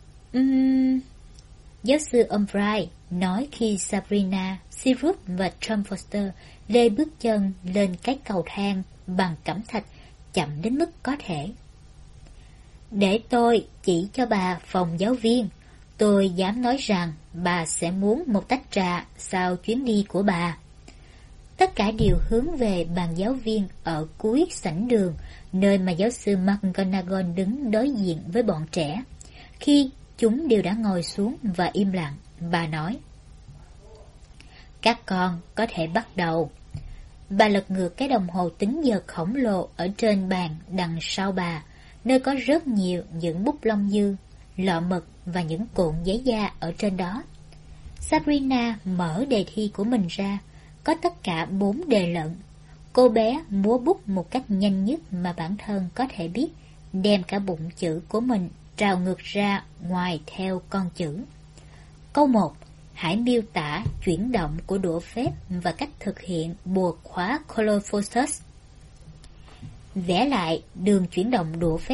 giáo sư Umbridge nói khi Sabrina, Cyrus và Tom Foster lê bước chân lên cái cầu thang bằng cẩm thạch chậm đến mức có thể. Để tôi chỉ cho bà phòng giáo viên. Tôi dám nói rằng bà sẽ muốn một tách trà sau chuyến đi của bà. Tất cả đều hướng về bàn giáo viên ở cuối sảnh đường, nơi mà giáo sư McGonagall đứng đối diện với bọn trẻ. Khi chúng đều đã ngồi xuống và im lặng, bà nói: Các con có thể bắt đầu. Bà lật ngược cái đồng hồ tính giờ khổng lồ ở trên bàn đằng sau bà, nơi có rất nhiều những bút lông dư, lọ mực và những cuộn giấy da ở trên đó. Sabrina mở đề thi của mình ra, có tất cả 4 đề lận. Cô bé múa bút một cách nhanh nhất mà bản thân có thể biết, đem cả bụng chữ của mình trào ngược ra ngoài theo con chữ. Câu 1. Hãy miêu tả chuyển động của đũa phép và cách thực hiện bùa khóa Colophosus. Vẽ lại đường chuyển động đũa phép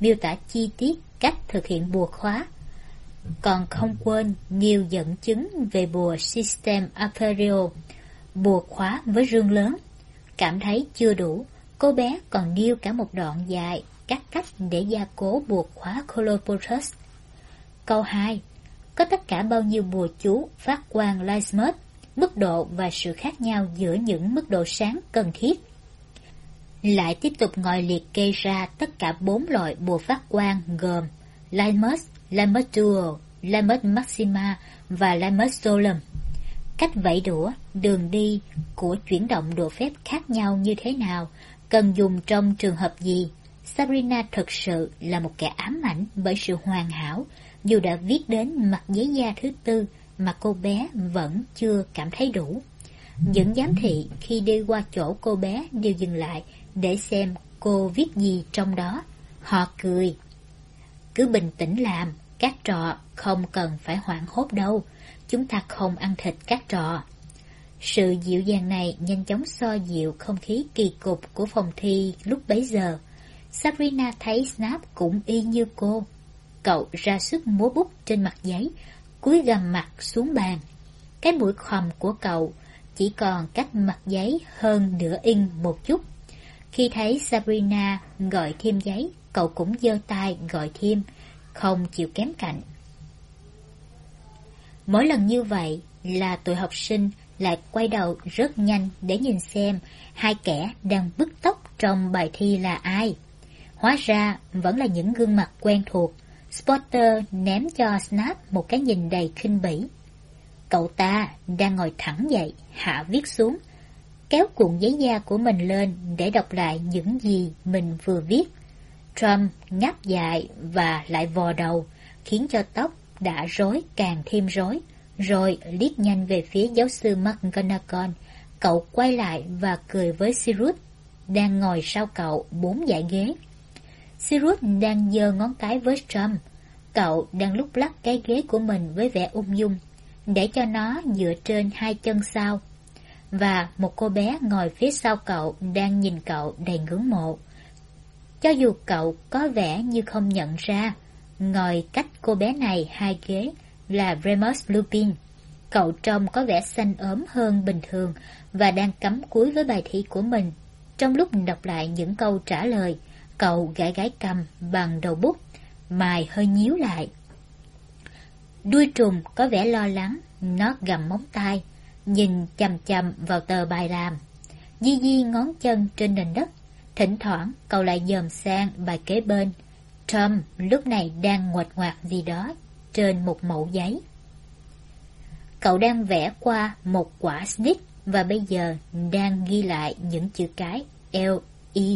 miêu tả chi tiết cách thực hiện bùa khóa. Còn không quên nhiều dẫn chứng về bùa System Aperio, bùa khóa với rương lớn. Cảm thấy chưa đủ, cô bé còn nêu cả một đoạn dài các cách để gia cố bùa khóa Colloportus. Câu 2. Có tất cả bao nhiêu bùa chú phát quang Lightmut, mức độ và sự khác nhau giữa những mức độ sáng cần thiết. Lại tiếp tục ngồi liệt kê ra tất cả 4 loại bùa phát quang gồm Lightmut, Lightmut Duo, Lightmut Maxima và Lightmut Solum. Cách vẫy đũa, đường đi của chuyển động độ phép khác nhau như thế nào, cần dùng trong trường hợp gì. Sabrina thực sự là một kẻ ám ảnh bởi sự hoàn hảo, dù đã viết đến mặt giấy da thứ 4 mà cô bé vẫn chưa cảm thấy đủ. Những giám thị khi đi qua chỗ cô bé đều dừng lại để xem cô viết gì trong đó. Họ cười. Cứ bình tĩnh làm, các trò không cần phải hoảng hốt đâu, chúng ta không ăn thịt các trò. Sự dịu dàng này nhanh chóng xoa dịu không khí kỳ cục của phòng thi lúc bấy giờ. Sabrina thấy Snap cũng y như cô. Cậu ra sức múa bút trên mặt giấy, cúi gằm mặt xuống bàn. Cái mũi khoằm của cậu chỉ còn cách mặt giấy hơn nửa inch một chút. Khi thấy Sabrina gọi thêm giấy, cậu cũng giơ tay gọi thêm, không chịu kém cạnh. Mỗi lần như vậy là tụi học sinh lại quay đầu rất nhanh để nhìn xem hai kẻ đang bứt tốc trong bài thi là ai. Hóa ra vẫn là những gương mặt quen thuộc. Spotter ném cho Snap một cái nhìn đầy khinh bỉ. Cậu ta đang ngồi thẳng dậy, hạ viết xuống, kéo cuộn giấy da của mình lên để đọc lại những gì mình vừa viết. Trump ngáp dài và lại vò đầu, khiến cho tóc đã rối càng thêm rối, rồi liếc nhanh về phía giáo sư McGonagall. Cậu quay lại và cười với Sirius, đang ngồi sau cậu 4 dãy ghế. Sirius đang giơ ngón cái với Trump. Cậu đang lúc lắc cái ghế của mình với vẻ ung dung, để cho nó dựa trên 2 chân sau. Và một cô bé ngồi phía sau cậu đang nhìn cậu đầy ngưỡng mộ. Cho dù cậu có vẻ như không nhận ra, ngồi cách cô bé này 2 ghế là Remus Lupin. Cậu trông có vẻ xanh ốm hơn bình thường và đang cắm cúi với bài thi của mình. Trong lúc đọc lại những câu trả lời, cậu gãi gãi cằm bằng đầu bút, mày hơi nhíu lại. Đuôi trùng có vẻ lo lắng, nó gặm móng tay, nhìn chằm chằm vào tờ bài làm. Di di ngón chân trên nền đất, thỉnh thoảng cậu lại dòm sang bài kế bên. Tom lúc này đang nguệch ngoạc gì đó trên một mẩu giấy. Cậu đang vẽ qua một quả snake và bây giờ đang ghi lại những chữ cái L.E.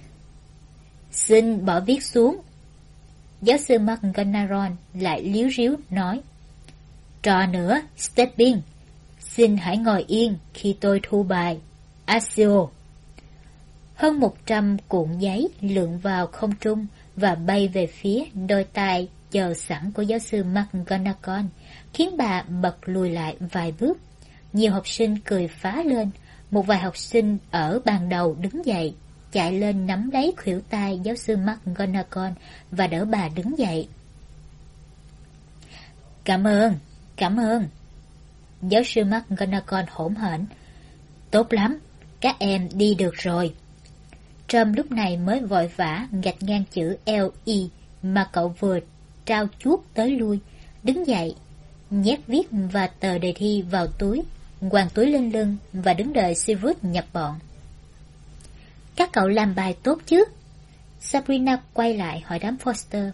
Xin bỏ viết xuống. Giáo sư McGonagall lại líu ríu nói. Trò nữa, Stepping. Xin hãy ngồi yên khi tôi thu bài. Accio. Hơn 100 cuộn giấy lượn vào không trung và bay về phía đôi tay chờ sẵn của giáo sư McGonagall, khiến bà bật lùi lại vài bước. Nhiều học sinh cười phá lên. Một vài học sinh ở bàn đầu đứng dậy, chạy lên nắm lấy khuỷu tay giáo sư McGonagall và đỡ bà đứng dậy. Cảm ơn. Giáo sư McGonagall hỗn hển. Tốt lắm, các em đi được rồi. Trump lúc này mới vội vã gạch ngang chữ L.E. mà cậu vừa trao chuốt tới lui, đứng dậy, nhét viết và tờ đề thi vào túi, quàng túi lên lưng và đứng đợi Sirius nhập bọn. Các cậu làm bài tốt chứ? Sabrina quay lại hỏi đám Foster.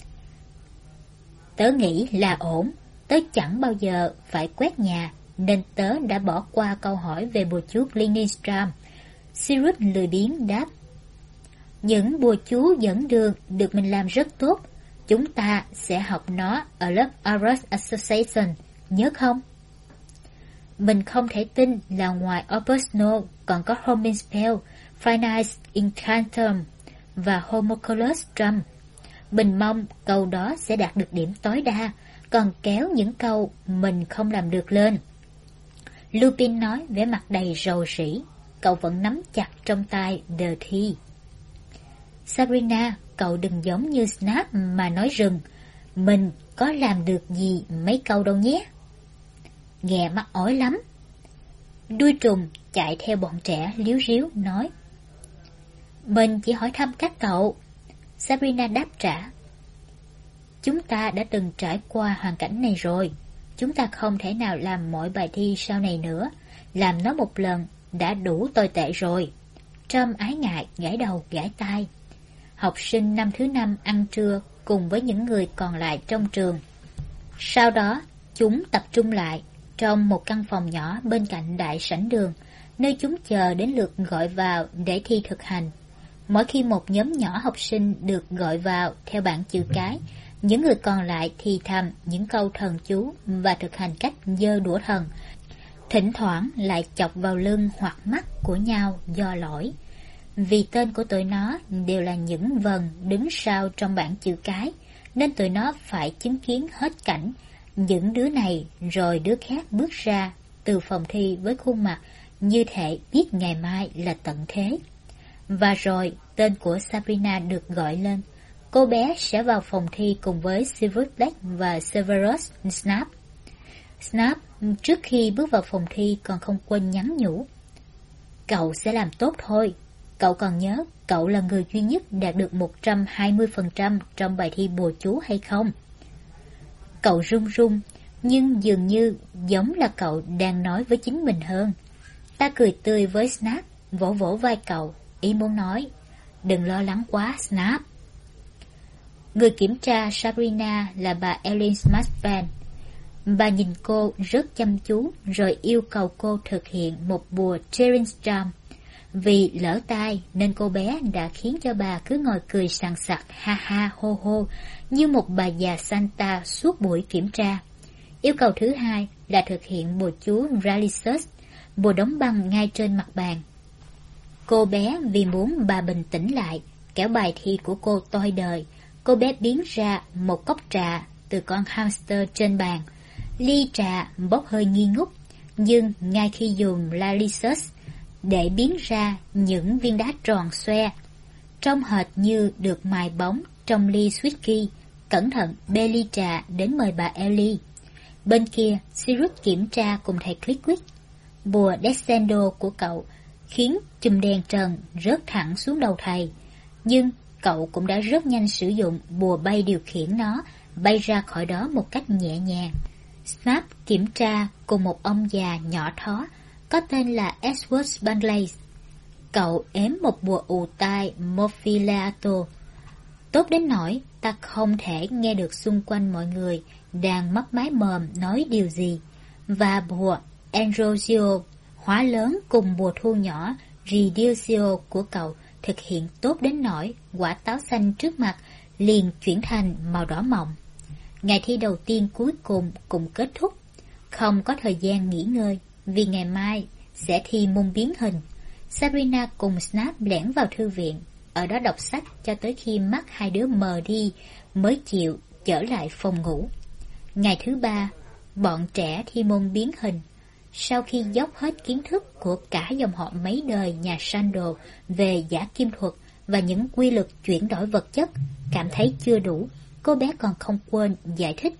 Tớ nghĩ là ổn, tớ chẳng bao giờ phải quét nhà, nên tớ đã bỏ qua câu hỏi về bùa chú Lindstrom. Sirius lười biếng đáp. Những bùa chú dẫn đường được mình làm rất tốt. Chúng ta sẽ học nó ở lớp Aurors Association, nhớ không? Mình không thể tin là ngoài Opus No còn có Homing Spell, Finite Incantum và Homunculus Drum. Mình mong câu đó sẽ đạt được điểm tối đa, còn kéo những câu mình không làm được lên. Lupin nói vẻ mặt đầy rầu rĩ. Cậu vẫn nắm chặt trong tay đề thi. Sabrina, cậu đừng giống như Snap mà nói rừng. Mình có làm được gì mấy câu đâu nhé. Nghe mắc ỏi lắm. Đuôi trùng chạy theo bọn trẻ líu ríu nói. Mình chỉ hỏi thăm các cậu. Sabrina đáp trả. Chúng ta đã từng trải qua hoàn cảnh này rồi. Chúng ta không thể nào làm mọi bài thi sau này nữa. Làm nó một lần đã đủ tồi tệ rồi. Trâm ái ngại gãi đầu gãi tai. Học sinh năm thứ 5 ăn trưa cùng với những người còn lại trong trường. Sau đó, chúng tập trung lại trong một căn phòng nhỏ bên cạnh đại sảnh đường, nơi chúng chờ đến lượt gọi vào để thi thực hành. Mỗi khi một nhóm nhỏ học sinh được gọi vào theo bảng chữ cái, những người còn lại thì thầm những câu thần chú và thực hành cách giơ đũa thần, thỉnh thoảng lại chọc vào lưng hoặc mắt của nhau do lỗi. Vì tên của tụi nó đều là những vần đứng sau trong bảng chữ cái, nên tụi nó phải chứng kiến hết cảnh những đứa này rồi đứa khác bước ra từ phòng thi với khuôn mặt như thể biết ngày mai là tận thế. Và rồi tên của Sabrina được gọi lên. Cô bé sẽ vào phòng thi cùng với Sirius Black và Severus Snape. Snape trước khi bước vào phòng thi còn không quên nhắn nhủ. Cậu sẽ làm tốt thôi. Cậu còn nhớ cậu là người duy nhất đạt được 120% trong bài thi bùa chú hay không? Cậu run run, nhưng dường như giống là cậu đang nói với chính mình hơn. Ta cười tươi với Snape, vỗ vỗ vai cậu, ý muốn nói, đừng lo lắng quá Snape. Người kiểm tra Sabrina là bà Ellen Smartband. Bà nhìn cô rất chăm chú rồi yêu cầu cô thực hiện một bùa Cherry-Charm. Vì lỡ tai nên cô bé đã khiến cho bà cứ ngồi cười sằng sặc ha ha hô hô như một bà già Santa suốt buổi kiểm tra. Yêu cầu thứ hai là thực hiện bùa chú Ralisus, bùa đóng băng ngay trên mặt bàn. Cô bé vì muốn bà bình tĩnh lại, kẻo bài thi của cô toi đời, cô bé biến ra một cốc trà từ con hamster trên bàn. Ly trà bốc hơi nghi ngút, nhưng ngay khi dùng Ralisus để biến ra những viên đá tròn xoe, trông hệt như được mài bóng trong ly whisky, cẩn thận bê ly trà đến mời bà Ellie. Bên kia, Sirius kiểm tra cùng thầy Flitwick. Bùa Descendo của cậu khiến chùm đèn trần rớt thẳng xuống đầu thầy, nhưng cậu cũng đã rất nhanh sử dụng bùa bay điều khiển nó bay ra khỏi đó một cách nhẹ nhàng. Snape kiểm tra cùng một ông già nhỏ thó có tên là Edward Bangley. Cậu ếm một bùa ù tai Morphilato, tốt đến nỗi ta không thể nghe được xung quanh mọi người đang mấp máy mồm nói điều gì. Và bùa Ambrosio hóa lớn cùng bùa thu nhỏ Reducio của cậu thực hiện tốt đến nỗi quả táo xanh trước mặt liền chuyển thành màu đỏ mọng. Ngày thi đầu tiên cuối cùng cũng kết thúc, không có thời gian nghỉ ngơi vì ngày mai sẽ thi môn biến hình. Sabrina cùng Snape lẻn vào thư viện, ở đó đọc sách cho tới khi mắt hai đứa mờ đi mới chịu trở lại phòng ngủ. Ngày thứ 3, bọn trẻ thi môn biến hình. Sau khi dốc hết kiến thức của cả dòng họ mấy đời nhà Sandal về giả kim thuật và những quy luật chuyển đổi vật chất, cảm thấy chưa đủ, cô bé còn không quên giải thích.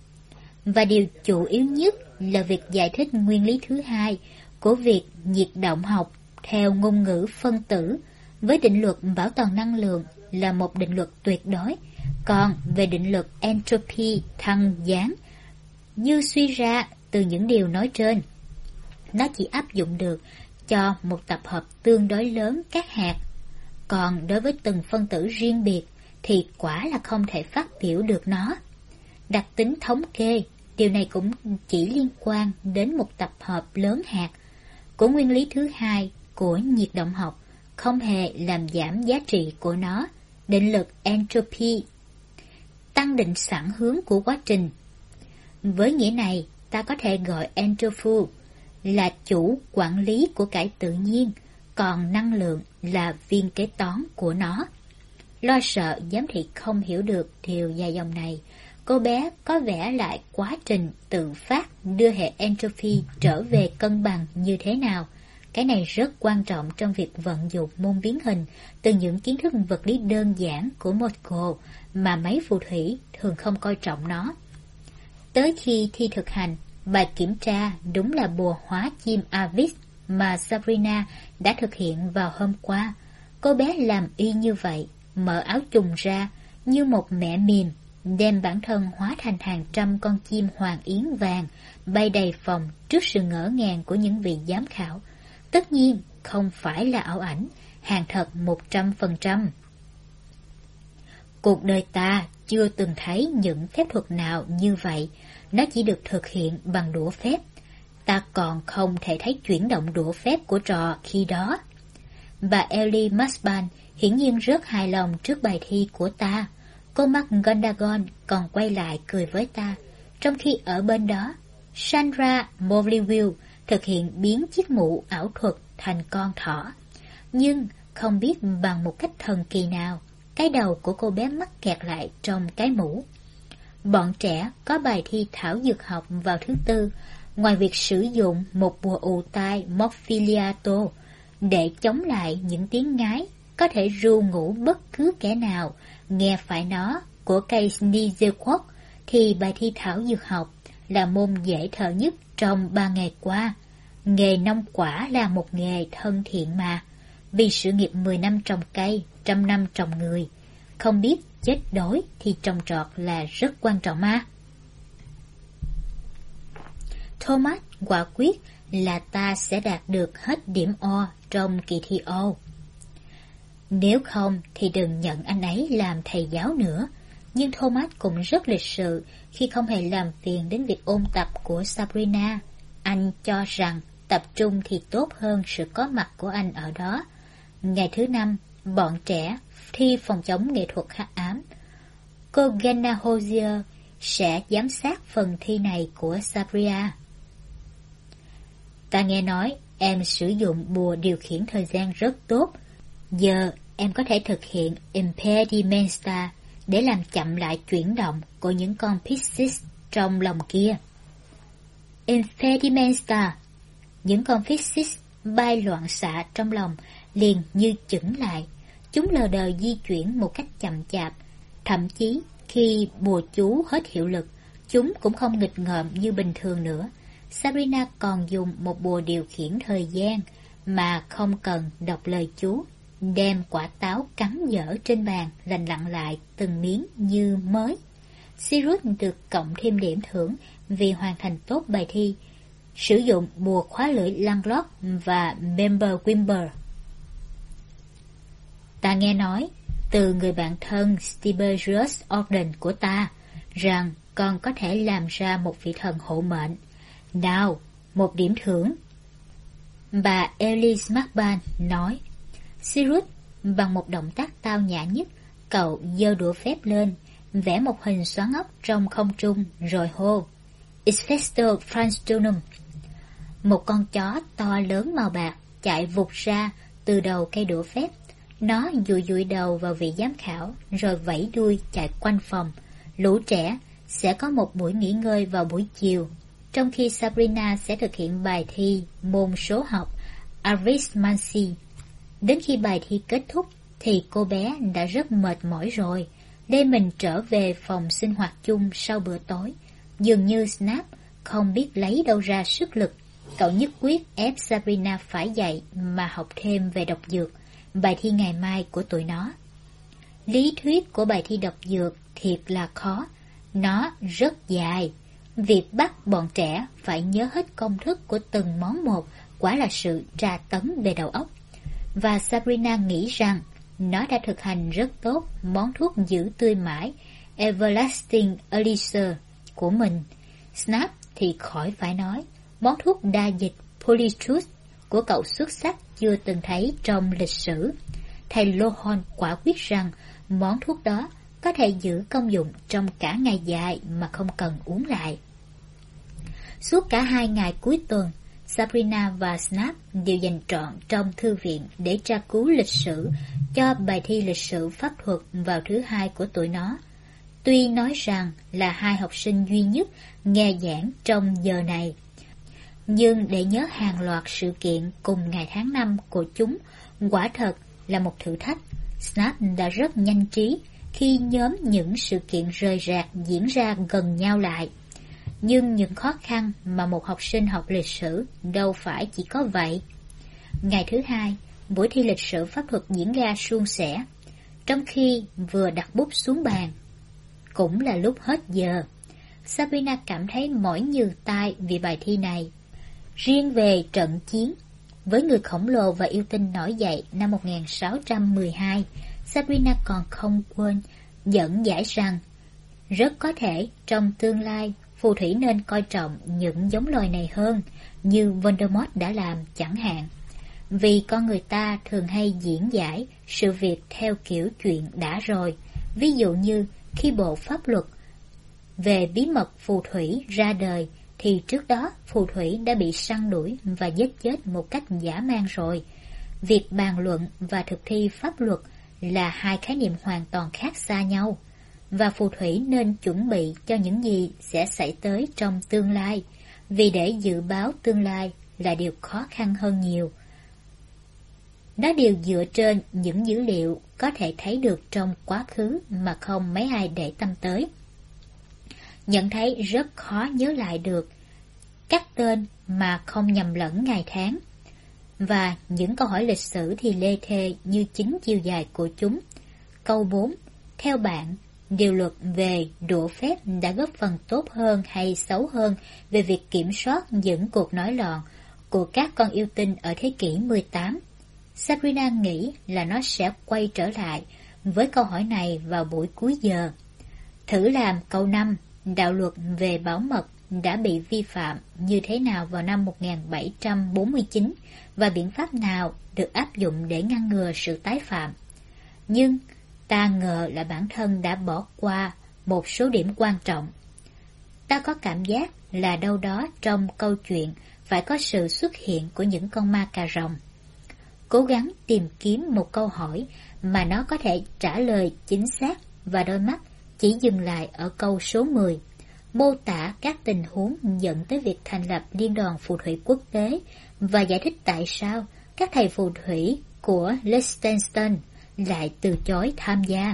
Và điều chủ yếu nhất là việc giải thích nguyên lý thứ hai của việc nhiệt động học theo ngôn ngữ phân tử, với định luật bảo toàn năng lượng là một định luật tuyệt đối, còn về định luật entropy thăng giáng như suy ra từ những điều nói trên, nó chỉ áp dụng được cho một tập hợp tương đối lớn các hạt, còn đối với từng phân tử riêng biệt thì quả là không thể phát biểu được nó. Đặc tính thống kê, điều này cũng chỉ liên quan đến một tập hợp lớn hạt của nguyên lý thứ hai của nhiệt động học, không hề làm giảm giá trị của nó. Định luật entropy tăng định sẵn hướng của quá trình. Với nghĩa này, ta có thể gọi entropy là chủ quản lý của cải tự nhiên, còn năng lượng là viên kế toán của nó. Lo sợ giám thị không hiểu được điều dài dòng này, cô bé có vẽ lại quá trình tự phát đưa hệ entropy trở về cân bằng như thế nào. Cái này rất quan trọng trong việc vận dụng môn biến hình từ những kiến thức vật lý đơn giản của Morse mà mấy phù thủy thường không coi trọng nó. Tới khi thi thực hành, bài kiểm tra đúng là bùa hóa chim Avis mà Sabrina đã thực hiện vào hôm qua. Cô bé làm y như vậy, mở áo trùng ra như một mẹ mìm, đem bản thân hóa thành hàng trăm con chim hoàng yến vàng bay đầy phòng trước sự ngỡ ngàng của những vị giám khảo. Tất nhiên không phải là ảo ảnh, hàng thật 100%. Cuộc đời ta chưa từng thấy những phép thuật nào như vậy, nó chỉ được thực hiện bằng đũa phép. Ta còn không thể thấy chuyển động đũa phép của trò khi đó. Bà Ellie Musban hiển nhiên rất hài lòng trước bài thi của ta. Cô McGonagall còn quay lại cười với ta, trong khi ở bên đó, Sandra Molyneux thực hiện biến chiếc mũ ảo thuật thành con thỏ. Nhưng không biết bằng một cách thần kỳ nào, cái đầu của cô bé mắc kẹt lại trong cái mũ. Bọn trẻ có bài thi thảo dược học vào thứ Tư, ngoài việc sử dụng một bùa ù tai Morphiliato để chống lại những tiếng ngái có thể ru ngủ bất cứ kẻ nào nghe phải nó của cây Sneezerquoc, thì bài thi thảo dược học là môn dễ thở nhất trong 3 ngày qua. Nghề nông quả là một nghề thân thiện mà, vì sự nghiệp 10 năm trồng cây, 100 năm trồng người. Không biết chết đói thì trồng trọt là rất quan trọng mà. Thomas quả quyết là ta sẽ đạt được hết điểm O trong kỳ thi O. Nếu không thì đừng nhận anh ấy làm thầy giáo nữa. Nhưng Thomas cũng rất lịch sự khi không hề làm phiền đến việc ôn tập của Sabrina. Anh cho rằng tập trung thì tốt hơn sự có mặt của anh ở đó. Ngày thứ 5, bọn trẻ thi phòng chống nghệ thuật hắc ám. Cô Genna Hozier sẽ giám sát phần thi này của Sabrina. Ta nghe nói em sử dụng bùa điều khiển thời gian rất tốt. Giờ em có thể thực hiện Impedimenta để làm chậm lại chuyển động của những con Pixies trong lòng kia. Impedimenta. Những con Pixies bay loạn xạ trong lòng liền như chững lại. Chúng lờ đờ di chuyển một cách chậm chạp. Thậm chí khi bùa chú hết hiệu lực, chúng cũng không nghịch ngợm như bình thường nữa. Sabrina còn dùng một bùa điều khiển thời gian mà không cần đọc lời chú, đem quả táo cắn dở trên bàn lành lặn lại từng miếng như mới. Sirius được cộng thêm điểm thưởng vì hoàn thành tốt bài thi, sử dụng bùa khóa lưỡi Langlot và Member Wimber. Ta nghe nói từ người bạn thân Tiberius Orden của ta rằng con có thể làm ra một vị thần hộ mệnh. Nào, một điểm thưởng. Bà Elise Macban nói. Sirius, bằng một động tác tao nhã nhất, cậu giơ đũa phép lên, vẽ một hình xoắn ốc trong không trung, rồi hô Expecto Franstonum. Một con chó to lớn màu bạc chạy vụt ra từ đầu cây đũa phép. Nó dụi dụi đầu vào vị giám khảo, rồi vẫy đuôi chạy quanh phòng. Lũ trẻ sẽ có một buổi nghỉ ngơi vào buổi chiều, trong khi Sabrina sẽ thực hiện bài thi môn số học Arithmancy. Đến khi bài thi kết thúc thì cô bé đã rất mệt mỏi rồi. Để mình trở về phòng sinh hoạt chung sau bữa tối. Dường như Snap không biết lấy đâu ra sức lực. Cậu nhất quyết ép Sabrina phải dậy mà học thêm về độc dược, bài thi ngày mai của tụi nó. Lý thuyết của bài thi độc dược thiệt là khó. Nó rất dài. Việc bắt bọn trẻ phải nhớ hết công thức của từng món một quả là sự tra tấn về đầu óc. Và Sabrina nghĩ rằng nó đã thực hành rất tốt món thuốc giữ tươi mãi Everlasting Elixir của mình. Snap thì khỏi phải nói, món thuốc đa dịch Polytruth của cậu xuất sắc chưa từng thấy trong lịch sử. Thầy Lohon quả quyết rằng món thuốc đó có thể giữ công dụng trong cả ngày dài mà không cần uống lại. Suốt cả 2 ngày cuối tuần, Sabrina và Snap đều dành trọn trong thư viện để tra cứu lịch sử cho bài thi lịch sử pháp thuật vào thứ Hai của tụi nó. Tuy nói rằng là 2 học sinh duy nhất nghe giảng trong giờ này, Nhưng để nhớ hàng loạt sự kiện cùng ngày tháng năm của chúng quả thật là một thử thách. Snap đã rất nhanh trí khi nhóm những sự kiện rời rạc diễn ra gần nhau lại. Nhưng những khó khăn mà một học sinh học lịch sử đâu phải chỉ có vậy. Ngày thứ hai, buổi thi lịch sử pháp thuật diễn ra suôn sẻ. Trong khi vừa đặt bút xuống bàn, cũng là lúc hết giờ, Sabrina cảm thấy mỏi như tai vì bài thi này. Riêng về trận chiến với người khổng lồ và yêu tinh nổi dậy năm 1612, Sabrina còn không quên dẫn giải rằng rất có thể trong tương lai phù thủy nên coi trọng những giống loài này hơn, như Voldemort đã làm chẳng hạn. Vì con người ta thường hay diễn giải sự việc theo kiểu chuyện đã rồi. Ví dụ như khi bộ pháp luật về bí mật phù thủy ra đời, thì trước đó phù thủy đã bị săn đuổi và giết chết một cách dã man rồi. Việc bàn luận và thực thi pháp luật là hai khái niệm hoàn toàn khác xa nhau, và phù thủy nên chuẩn bị cho những gì sẽ xảy tới trong tương lai, vì để dự báo tương lai là điều khó khăn hơn nhiều. Nó đều dựa trên những dữ liệu có thể thấy được trong quá khứ mà không mấy ai để tâm tới. Nhận thấy rất khó nhớ lại được các tên mà không nhầm lẫn ngày tháng, và những câu hỏi lịch sử thì lê thê như chính chiều dài của chúng. Câu 4. Theo bạn, điều luật về đũa phép đã góp phần tốt hơn hay xấu hơn về việc kiểm soát những cuộc nổi loạn của các con yêu tinh ở thế kỷ 18? Sabrina nghĩ là nó sẽ quay trở lại với câu hỏi này vào buổi cuối giờ. Thử làm câu 5. Đạo luật về bảo mật đã bị vi phạm như thế nào vào năm 1749 và biện pháp nào được áp dụng để ngăn ngừa sự tái phạm? Nhưng ta ngờ là bản thân đã bỏ qua một số điểm quan trọng. Ta có cảm giác là đâu đó trong câu chuyện phải có sự xuất hiện của những con ma cà rồng. Cố gắng tìm kiếm một câu hỏi mà nó có thể trả lời chính xác, và đôi mắt chỉ dừng lại ở câu số 10, mô tả các tình huống dẫn tới việc thành lập Liên đoàn Phù thủy Quốc tế và giải thích tại sao các thầy phù thủy của Liechtenstein lại từ chối tham gia.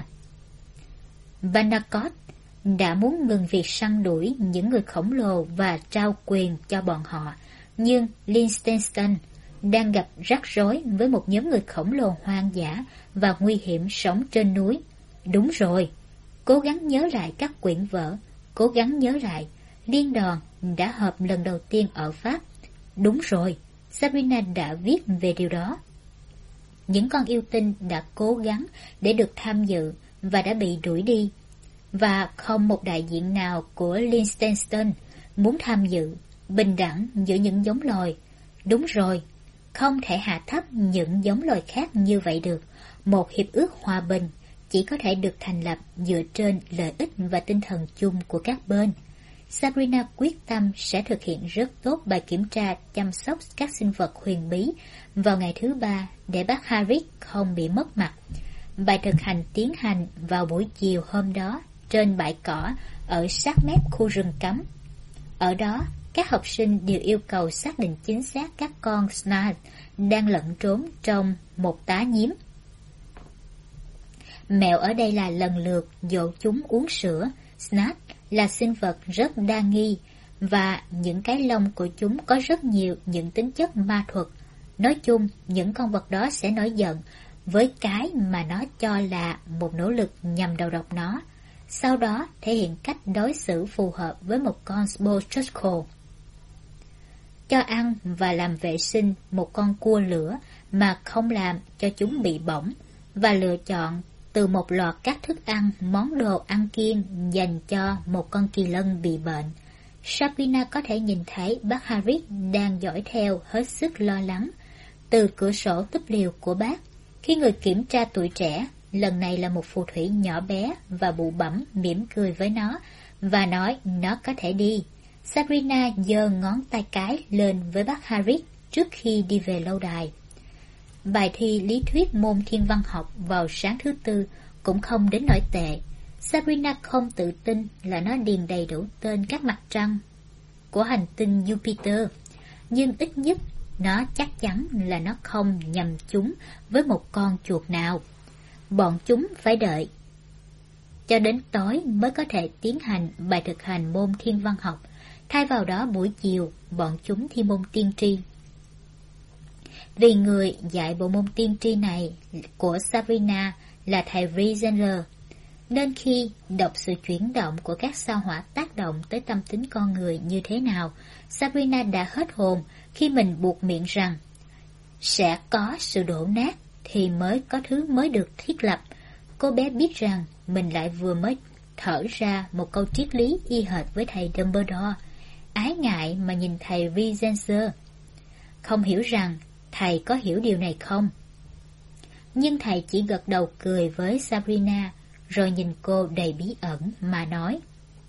Banacott đã muốn ngừng việc săn đuổi những người khổng lồ và trao quyền cho bọn họ, nhưng Liechtenstein đang gặp rắc rối với một nhóm người khổng lồ hoang dã và nguy hiểm sống trên núi. Đúng rồi, cố gắng nhớ lại các quyển vở, cố gắng nhớ lại liên đoàn đã họp lần đầu tiên ở Pháp. Đúng rồi, Sabrina đã viết về điều đó. Những con yêu tinh đã cố gắng để được tham dự và đã bị đuổi đi, và không một đại diện nào của Liechtenstein muốn tham dự. Bình đẳng giữa những giống loài. Đúng rồi, không thể hạ thấp những giống loài khác như vậy được. Một hiệp ước hòa bình chỉ có thể được thành lập dựa trên lợi ích và tinh thần chung của các bên. Sabrina quyết tâm sẽ thực hiện rất tốt bài kiểm tra chăm sóc các sinh vật huyền bí vào ngày thứ 3 để bác Harris không bị mất mặt. Bài thực hành tiến hành vào buổi chiều hôm đó trên bãi cỏ ở sát mép khu rừng cấm. Ở đó, các học sinh đều yêu cầu xác định chính xác các con Snarl đang lẫn trốn trong một tá nhím. Mẹo ở đây là lần lượt dỗ chúng uống sữa. Snarl là sinh vật rất đa nghi, và những cái lông của chúng có rất nhiều những tính chất ma thuật. Nói chung, những con vật đó sẽ nổi giận với cái mà nó cho là một nỗ lực nhằm đầu độc nó, sau đó thể hiện cách đối xử phù hợp với một con Spochko. Cho ăn và làm vệ sinh một con cua lửa mà không làm cho chúng bị bỏng, và lựa chọn từ một loạt các thức ăn, món đồ ăn kiêng dành cho một con kỳ lân bị bệnh. Sabrina có thể nhìn thấy bác Harris đang dõi theo hết sức lo lắng từ cửa sổ túp liều của bác, khi người kiểm tra tuổi trẻ, lần này là một phù thủy nhỏ bé và bụ bẫm, mỉm cười với nó và nói nó có thể đi. Sabrina giơ ngón tay cái lên với bác Harris trước khi đi về lâu đài. Bài thi lý thuyết môn thiên văn học vào sáng thứ Tư cũng không đến nỗi tệ. Sabrina không tự tin là nó điền đầy đủ tên các mặt trăng của hành tinh Jupiter. nhưng ít nhất nó chắc chắn là nó không nhầm chúng với một con chuột nào. Bọn chúng phải đợi cho đến tối mới có thể tiến hành bài thực hành môn thiên văn học. Thay vào đó buổi chiều, bọn chúng thi môn tiên tri. Vì người dạy bộ môn tiên tri này của Sabrina là thầy Riesener, nên khi đọc sự chuyển động của các sao hỏa tác động tới tâm tính con người như thế nào, Sabrina đã hết hồn khi mình buộc miệng rằng sẽ có sự đổ nát thì mới có thứ mới được thiết lập. Cô bé biết rằng mình lại vừa mới thở ra một câu triết lý y hệt với thầy Dumbledore. Ái ngại mà nhìn thầy Riesener, không hiểu rằng thầy có hiểu điều này không. Nhưng thầy chỉ gật đầu cười với Sabrina, rồi nhìn cô đầy bí ẩn mà nói: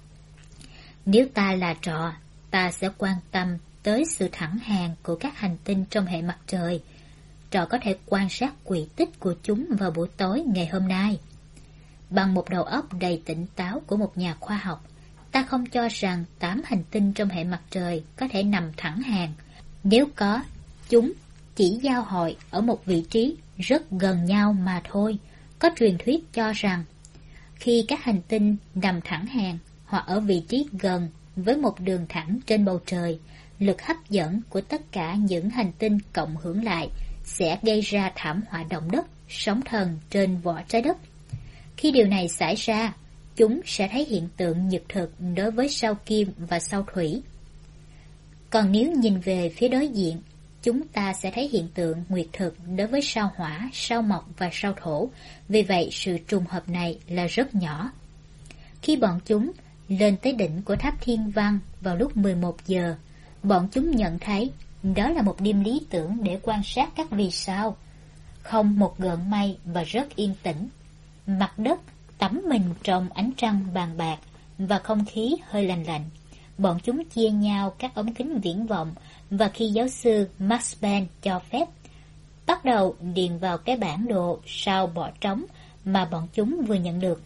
nếu ta là trò, ta sẽ quan tâm tới sự thẳng hàng của các hành tinh trong hệ mặt trời. Trò có thể quan sát quỹ tích của chúng vào buổi tối ngày hôm nay. Bằng một đầu óc đầy tỉnh táo của một nhà khoa học, ta không cho rằng 8 hành tinh trong hệ mặt trời có thể nằm thẳng hàng. Nếu có, chúng chỉ giao hội ở một vị trí rất gần nhau mà thôi. Có truyền thuyết cho rằng khi các hành tinh nằm thẳng hàng hoặc ở vị trí gần với một đường thẳng trên bầu trời, lực hấp dẫn của tất cả những hành tinh cộng hưởng lại sẽ gây ra thảm họa động đất, sóng thần trên vỏ trái đất. Khi điều này xảy ra, chúng sẽ thấy hiện tượng nhật thực đối với sao Kim và sao Thủy. Còn nếu nhìn về phía đối diện, chúng ta sẽ thấy hiện tượng nguyệt thực đối với sao Hỏa, sao Mộc và sao Thổ. Vì vậy, sự trùng hợp này là rất nhỏ. Khi bọn chúng lên tới đỉnh của tháp Thiên Văn vào lúc 11 giờ, bọn chúng nhận thấy đó là một đêm lý tưởng để quan sát các vì sao. Không một gợn mây và rất yên tĩnh. Mặt đất tắm mình trong ánh trăng vàng bạc và không khí hơi lành lạnh. Bọn chúng chia nhau các ống kính viễn vọng và khi giáo sư Max Ben cho phép, bắt đầu điền vào cái bản đồ sao bỏ trống mà bọn chúng vừa nhận được.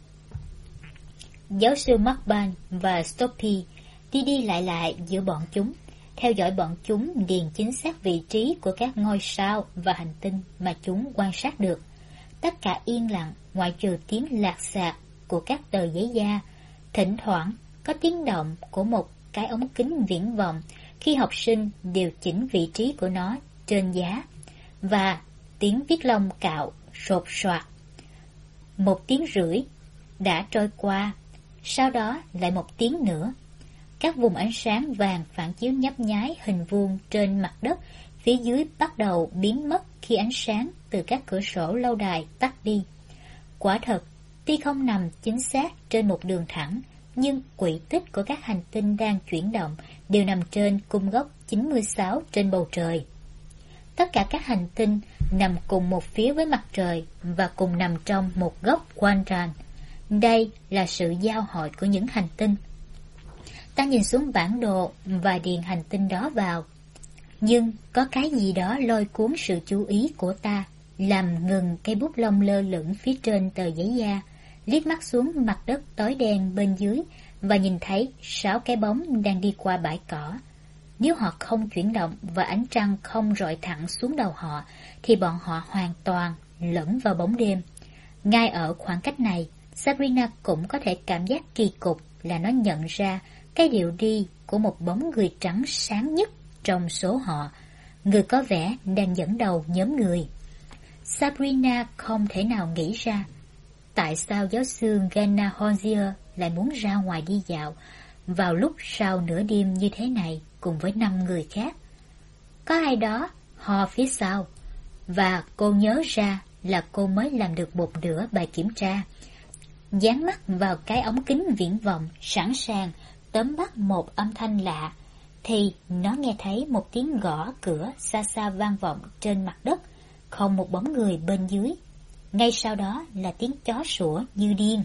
Giáo sư Max Ben và Stoppy đi đi lại giữa bọn chúng, theo dõi bọn chúng điền chính xác vị trí của các ngôi sao và hành tinh mà chúng quan sát được. Tất cả yên lặng ngoại trừ tiếng lạt xạt của các tờ giấy da. Thỉnh thoảng có tiếng động của một cái ống kính viễn vọng khi học sinh điều chỉnh vị trí của nó trên giá, và tiếng viết lông cạo sột soạt. 1 tiếng rưỡi đã trôi qua, sau đó lại 1 tiếng nữa. Các vùng ánh sáng vàng phản chiếu nhấp nháy hình vuông trên mặt đất phía dưới bắt đầu biến mất khi ánh sáng từ các cửa sổ lâu đài tắt đi. Quả thật, tuy không nằm chính xác trên một đường thẳng, nhưng quỹ tích của các hành tinh đang chuyển động đều nằm trên cung góc 96 trên bầu trời. Tất cả các hành tinh nằm cùng một phía với mặt trời và cùng nằm trong một góc quadrant. Đây là sự giao hội của những hành tinh. Ta nhìn xuống bản đồ và điền hành tinh đó vào. Nhưng có cái gì đó lôi cuốn sự chú ý của ta, làm ngừng cây bút lông lơ lửng phía trên tờ giấy da, liếc mắt xuống mặt đất tối đen bên dưới và nhìn thấy 6 cái bóng đang đi qua bãi cỏ. Nếu họ không chuyển động và ánh trăng không rọi thẳng xuống đầu họ, thì bọn họ hoàn toàn lẫn vào bóng đêm. Ngay ở khoảng cách này, Sabrina cũng có thể cảm giác kỳ cục là nó nhận ra cái điệu đi của một bóng người trắng sáng nhất trong số họ, người có vẻ đang dẫn đầu nhóm người. Sabrina không thể nào nghĩ ra tại sao giáo sư Ghena Honzier lại muốn ra ngoài đi dạo vào lúc sau nửa đêm như thế này cùng với 5 người khác. Có ai đó hò phía sau, và cô nhớ ra là cô mới làm được một nửa bài kiểm tra. Dán mắt vào cái ống kính viễn vọng sẵn sàng tóm bắt một âm thanh lạ, thì nó nghe thấy một tiếng gõ cửa xa xa vang vọng trên mặt đất, không một bóng người bên dưới. Ngay sau đó là tiếng chó sủa như điên.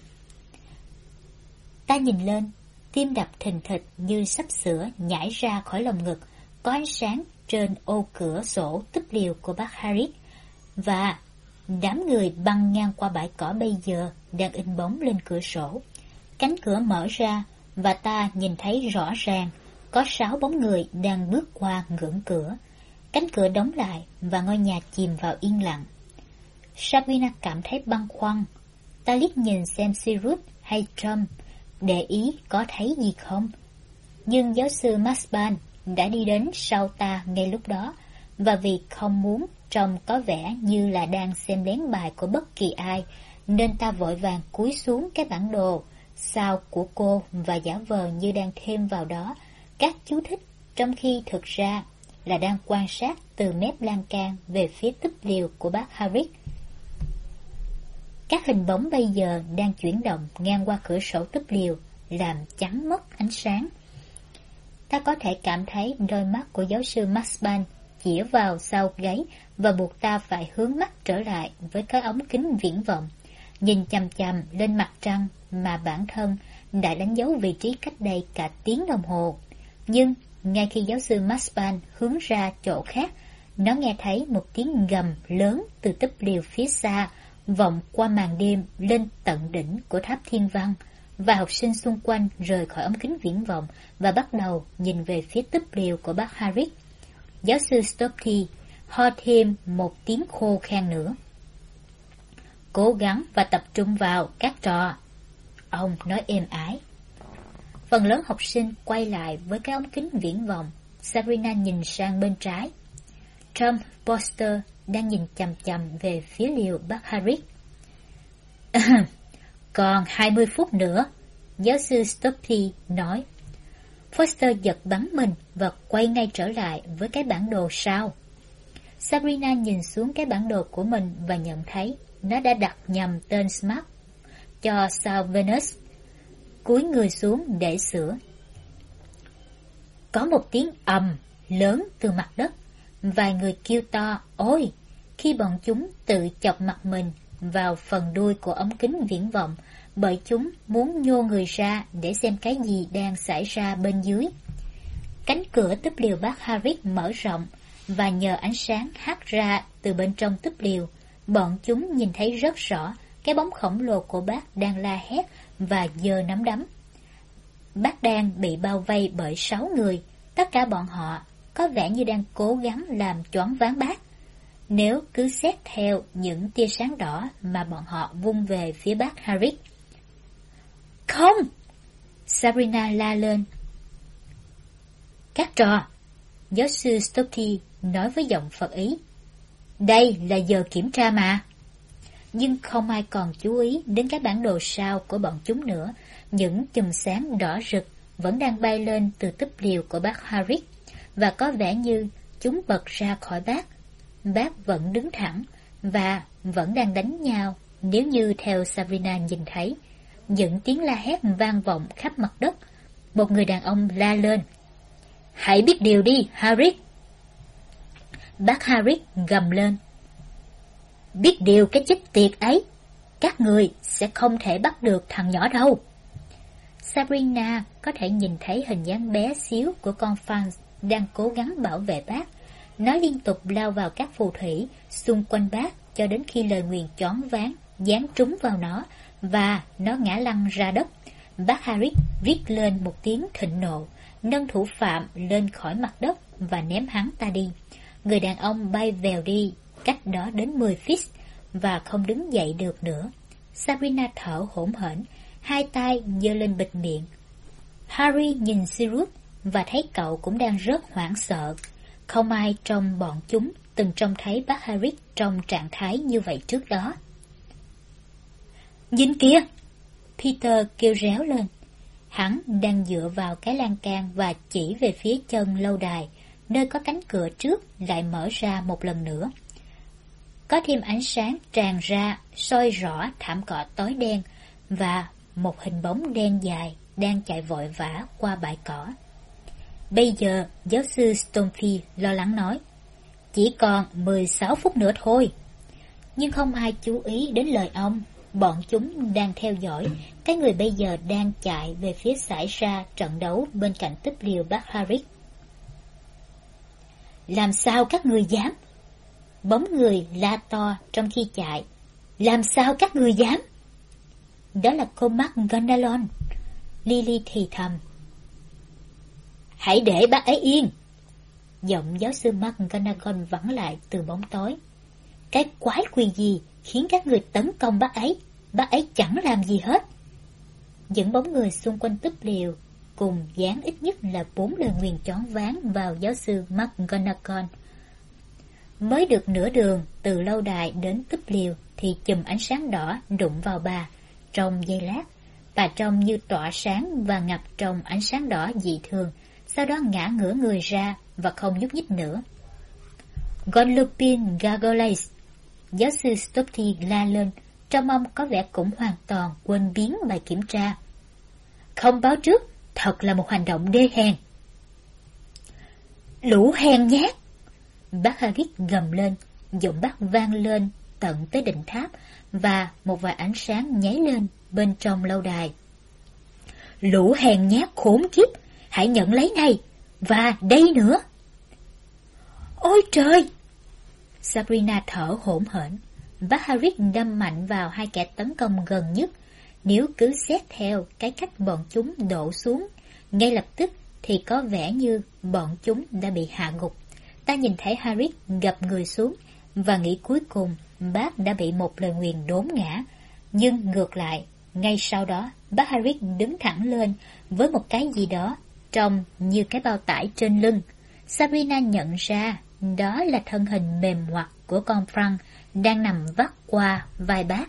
Ta nhìn lên, tim đập thình thịch như sắp sửa nhảy ra khỏi lồng ngực. Có ánh sáng trên ô cửa sổ túp liều của bác Harris, và đám người băng ngang qua bãi cỏ bây giờ đang in bóng lên cửa sổ. Cánh cửa mở ra và ta nhìn thấy rõ ràng có 6 bóng người đang bước qua ngưỡng cửa. Cánh cửa đóng lại và ngôi nhà chìm vào yên lặng. Sabrina cảm thấy băn khoăn. Ta liếc nhìn xem Cyrus hay Trump để ý có thấy gì không. Nhưng giáo sư Masban đã đi đến sau ta ngay lúc đó, và vì không muốn trông có vẻ như là đang xem lén bài của bất kỳ ai, nên ta vội vàng cúi xuống cái bản đồ sao của cô và giả vờ như đang thêm vào đó các chú thích, trong khi thực ra là đang quan sát từ mép lan can về phía túp liều của bác Harris. Các hình bóng bây giờ đang chuyển động ngang qua cửa sổ túp liều, làm chắn mất ánh sáng. Ta có thể cảm thấy đôi mắt của giáo sư Masban chĩa vào sau gáy và buộc ta phải hướng mắt trở lại với cái ống kính viễn vọng, nhìn chằm chằm lên mặt trăng mà bản thân đã đánh dấu vị trí cách đây cả tiếng đồng hồ. Nhưng ngay khi giáo sư Masban hướng ra chỗ khác, nó nghe thấy một tiếng gầm lớn từ túp liều phía xa vọng qua màn đêm lên tận đỉnh của tháp Thiên Văn, và học sinh xung quanh rời khỏi ống kính viễn vọng và bắt đầu nhìn về phía túp liều của bác Harris. Giáo sư Stopty ho thêm một tiếng khô khan nữa. Cố gắng và tập trung vào các trò, ông nói êm ái. Phần lớn học sinh quay lại với cái ống kính viễn vọng. Sabrina nhìn sang bên trái. Trump Foster đang nhìn chằm chằm về phía liều bác Harris. Còn 20 phút nữa, giáo sư Stopty nói. Foster giật bắn mình và quay ngay trở lại với cái bản đồ sao. Sabrina nhìn xuống cái bản đồ của mình và nhận thấy nó đã đặt nhầm tên Smart cho sao Venus. Cúi người xuống để sửa. Có một tiếng ầm lớn từ mặt đất. Vài người kêu to ôi khi bọn chúng tự chọc mặt mình vào phần đuôi của ống kính viễn vọng, bởi chúng muốn nhô người ra để xem cái gì đang xảy ra bên dưới. Cánh cửa túp liều bác Harris mở rộng, và nhờ ánh sáng hắt ra từ bên trong túp liều, bọn chúng nhìn thấy rất rõ cái bóng khổng lồ của bác đang la hét và giơ nắm đấm. Bác đang bị bao vây bởi 6 người, tất cả bọn họ có vẻ như đang cố gắng làm choáng váng bác. Nếu cứ xét theo những tia sáng đỏ mà bọn họ vung về phía bác Harris. Không! Sabrina la lên. Các trò, giáo sư Stopty nói với giọng Phật ý. Đây là giờ kiểm tra mà. Nhưng không ai còn chú ý đến cái bản đồ sao của bọn chúng nữa. Những chùm sáng đỏ rực vẫn đang bay lên từ túp liều của bác Harris, và có vẻ như chúng bật ra khỏi bác. Bác vẫn đứng thẳng và vẫn đang đánh nhau, nếu như theo Sabrina nhìn thấy. Những tiếng la hét vang vọng khắp mặt đất. Một người đàn ông la lên. Hãy biết điều đi, Harris. Bác Harris gầm lên. Biết điều cái chết tiệt ấy. Các người sẽ không thể bắt được thằng nhỏ đâu. Sabrina có thể nhìn thấy hình dáng bé xíu của con Franz đang cố gắng bảo vệ bác. Nó liên tục lao vào các phù thủy xung quanh bác cho đến khi lời nguyền choáng váng giáng trúng vào nó và nó ngã lăn ra đất. Bác Harris rít lên một tiếng thịnh nộ, nâng thủ phạm lên khỏi mặt đất và ném hắn ta đi. Người đàn ông bay vèo đi, cách đó đến 10 feet và không đứng dậy được nữa. Sabrina thở hổn hển, hai tay giơ lên bịt miệng. Harry nhìn Cyrus và thấy cậu cũng đang rất hoảng sợ. Không ai trong bọn chúng từng trông thấy bác Harris trong trạng thái như vậy trước đó. Nhìn kìa! Peter kêu réo lên. Hắn đang dựa vào cái lan can và chỉ về phía chân lâu đài, nơi có cánh cửa trước lại mở ra một lần nữa. Có thêm ánh sáng tràn ra, soi rõ thảm cỏ tối đen và một hình bóng đen dài đang chạy vội vã qua bãi cỏ. Bây giờ, giáo sư Stomfield lo lắng nói, chỉ còn 16 phút nữa thôi. Nhưng không ai chú ý đến lời ông. Bọn chúng đang theo dõi cái người bây giờ đang chạy về phía xảy ra trận đấu bên cạnh túp liều bác Harris. Làm sao các người dám? Bóng người la to trong khi chạy. Làm sao các người dám? Đó là cô Mark Gondalon. Lily thì thầm. Hãy để bác ấy yên. Giọng giáo sư McGonagall vẳng lại từ bóng tối. Cái quái quỷ gì khiến các người tấn công bác ấy? Bác ấy chẳng làm gì hết. Những bóng người xung quanh túp liều cùng dán ít nhất là 4 lời nguyền choáng váng vào giáo sư McGonagall. Mới được nửa đường từ lâu đài đến túp liều thì chùm ánh sáng đỏ đụng vào bà. Trong giây lát, bà trông như tỏa sáng và ngập trong ánh sáng đỏ dị thường, sau đó ngã ngửa người ra và không nhúc nhích nữa. Godlupin Gargoyles, giáo sư Stopty la lên, trong ông có vẻ cũng hoàn toàn quên biến bài kiểm tra. Không báo trước, thật là một hành động đê hèn. Lũ hèn nhát! Bác Harris gầm lên, giọng bác vang lên tận tới đỉnh tháp và một vài ánh sáng nháy lên bên trong lâu đài. Lũ hèn nhát khốn kiếp, hãy nhận lấy này, và đây nữa. Ôi trời! Sabrina thở hổn hển. Bác Harris đâm mạnh vào hai kẻ tấn công gần nhất. Nếu cứ xét theo cái cách bọn chúng đổ xuống, ngay lập tức thì có vẻ như bọn chúng đã bị hạ gục. Ta nhìn thấy Harris gập người xuống và nghĩ cuối cùng bác đã bị một lời nguyền đốn ngã. Nhưng ngược lại, ngay sau đó, bác Harris đứng thẳng lên với một cái gì đó trông như cái bao tải trên lưng. Sabrina nhận ra đó là thân hình mềm ngoặt của con Frank đang nằm vắt qua vai bác.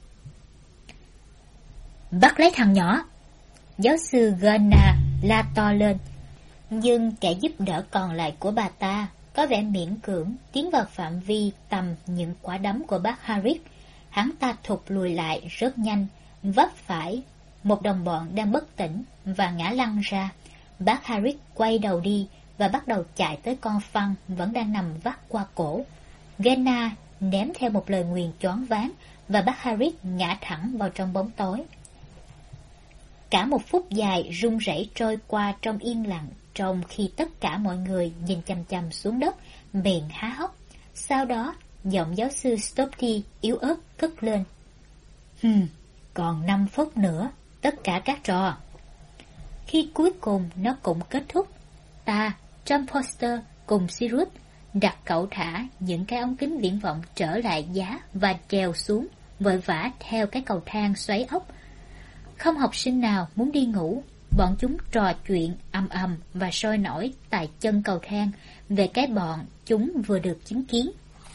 Bắt lấy thằng nhỏ! Giáo sư Gunnar la to lên, nhưng kẻ giúp đỡ còn lại của bà ta có vẻ miễn cưỡng tiến vào phạm vi tầm những quả đấm của bác Harris. Hắn ta thụt lùi lại rất nhanh, vấp phải một đồng bọn đang bất tỉnh và ngã lăn ra. Bác Harris quay đầu đi và bắt đầu chạy tới con Frank vẫn đang nằm vắt qua cổ. Genna ném theo một lời nguyền choáng váng và bác Harris ngã thẳng vào trong bóng tối. Cả một phút dài run rẩy trôi qua trong yên lặng, trong khi tất cả mọi người nhìn chằm chằm xuống đất, miệng há hốc. Sau đó, giọng giáo sư Stopty yếu ớt cất lên. Còn 5 phút nữa, tất cả các trò. Khi cuối cùng nó cũng kết thúc, ta, Tom Foster cùng Sirius đặt cậu thả những cái ống kính viễn vọng trở lại giá và trèo xuống, vội vã theo cái cầu thang xoáy ốc. Không học sinh nào muốn đi ngủ, bọn chúng trò chuyện ầm ầm và sôi nổi tại chân cầu thang về cái bọn chúng vừa được chứng kiến.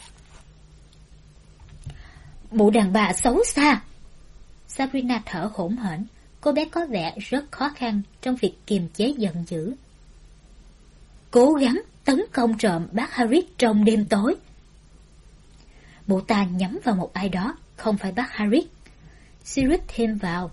Mụ đàn bà xấu xa! Sabrina thở hổn hển, cô bé có vẻ rất khó khăn trong việc kiềm chế giận dữ. Cố gắng tấn công trộm bác Harris trong đêm tối. Mụ ta nhắm vào một ai đó, không phải bác Harris. Sirius thêm vào.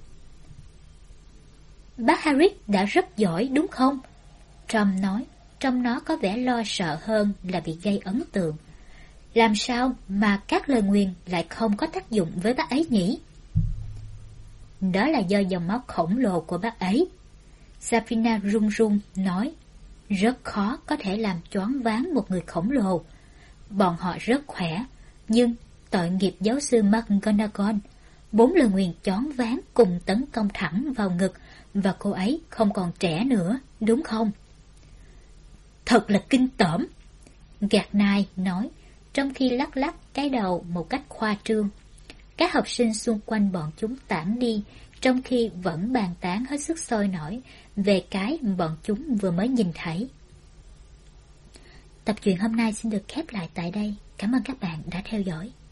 Bác Harris đã rất giỏi đúng không? Tom nói, trong nó có vẻ lo sợ hơn là bị gây ấn tượng. Làm sao mà các lời nguyền lại không có tác dụng với bác ấy nhỉ? Đó là do dòng máu khổng lồ của bác ấy. Sabrina run run nói, rất khó có thể làm choáng váng một người khổng lồ. Bọn họ rất khỏe, nhưng tội nghiệp giáo sư McGonagall, 4 lời nguyền choáng váng cùng tấn công thẳng vào ngực, và cô ấy không còn trẻ nữa, đúng không? Thật là kinh tởm, Gạt-nai nói, trong khi lắc lắc cái đầu một cách khoa trương. Các học sinh xung quanh bọn chúng tản đi, trong khi vẫn bàn tán hết sức sôi nổi về cái bọn chúng vừa mới nhìn thấy. Tập truyện hôm nay xin được khép lại tại đây. Cảm ơn các bạn đã theo dõi.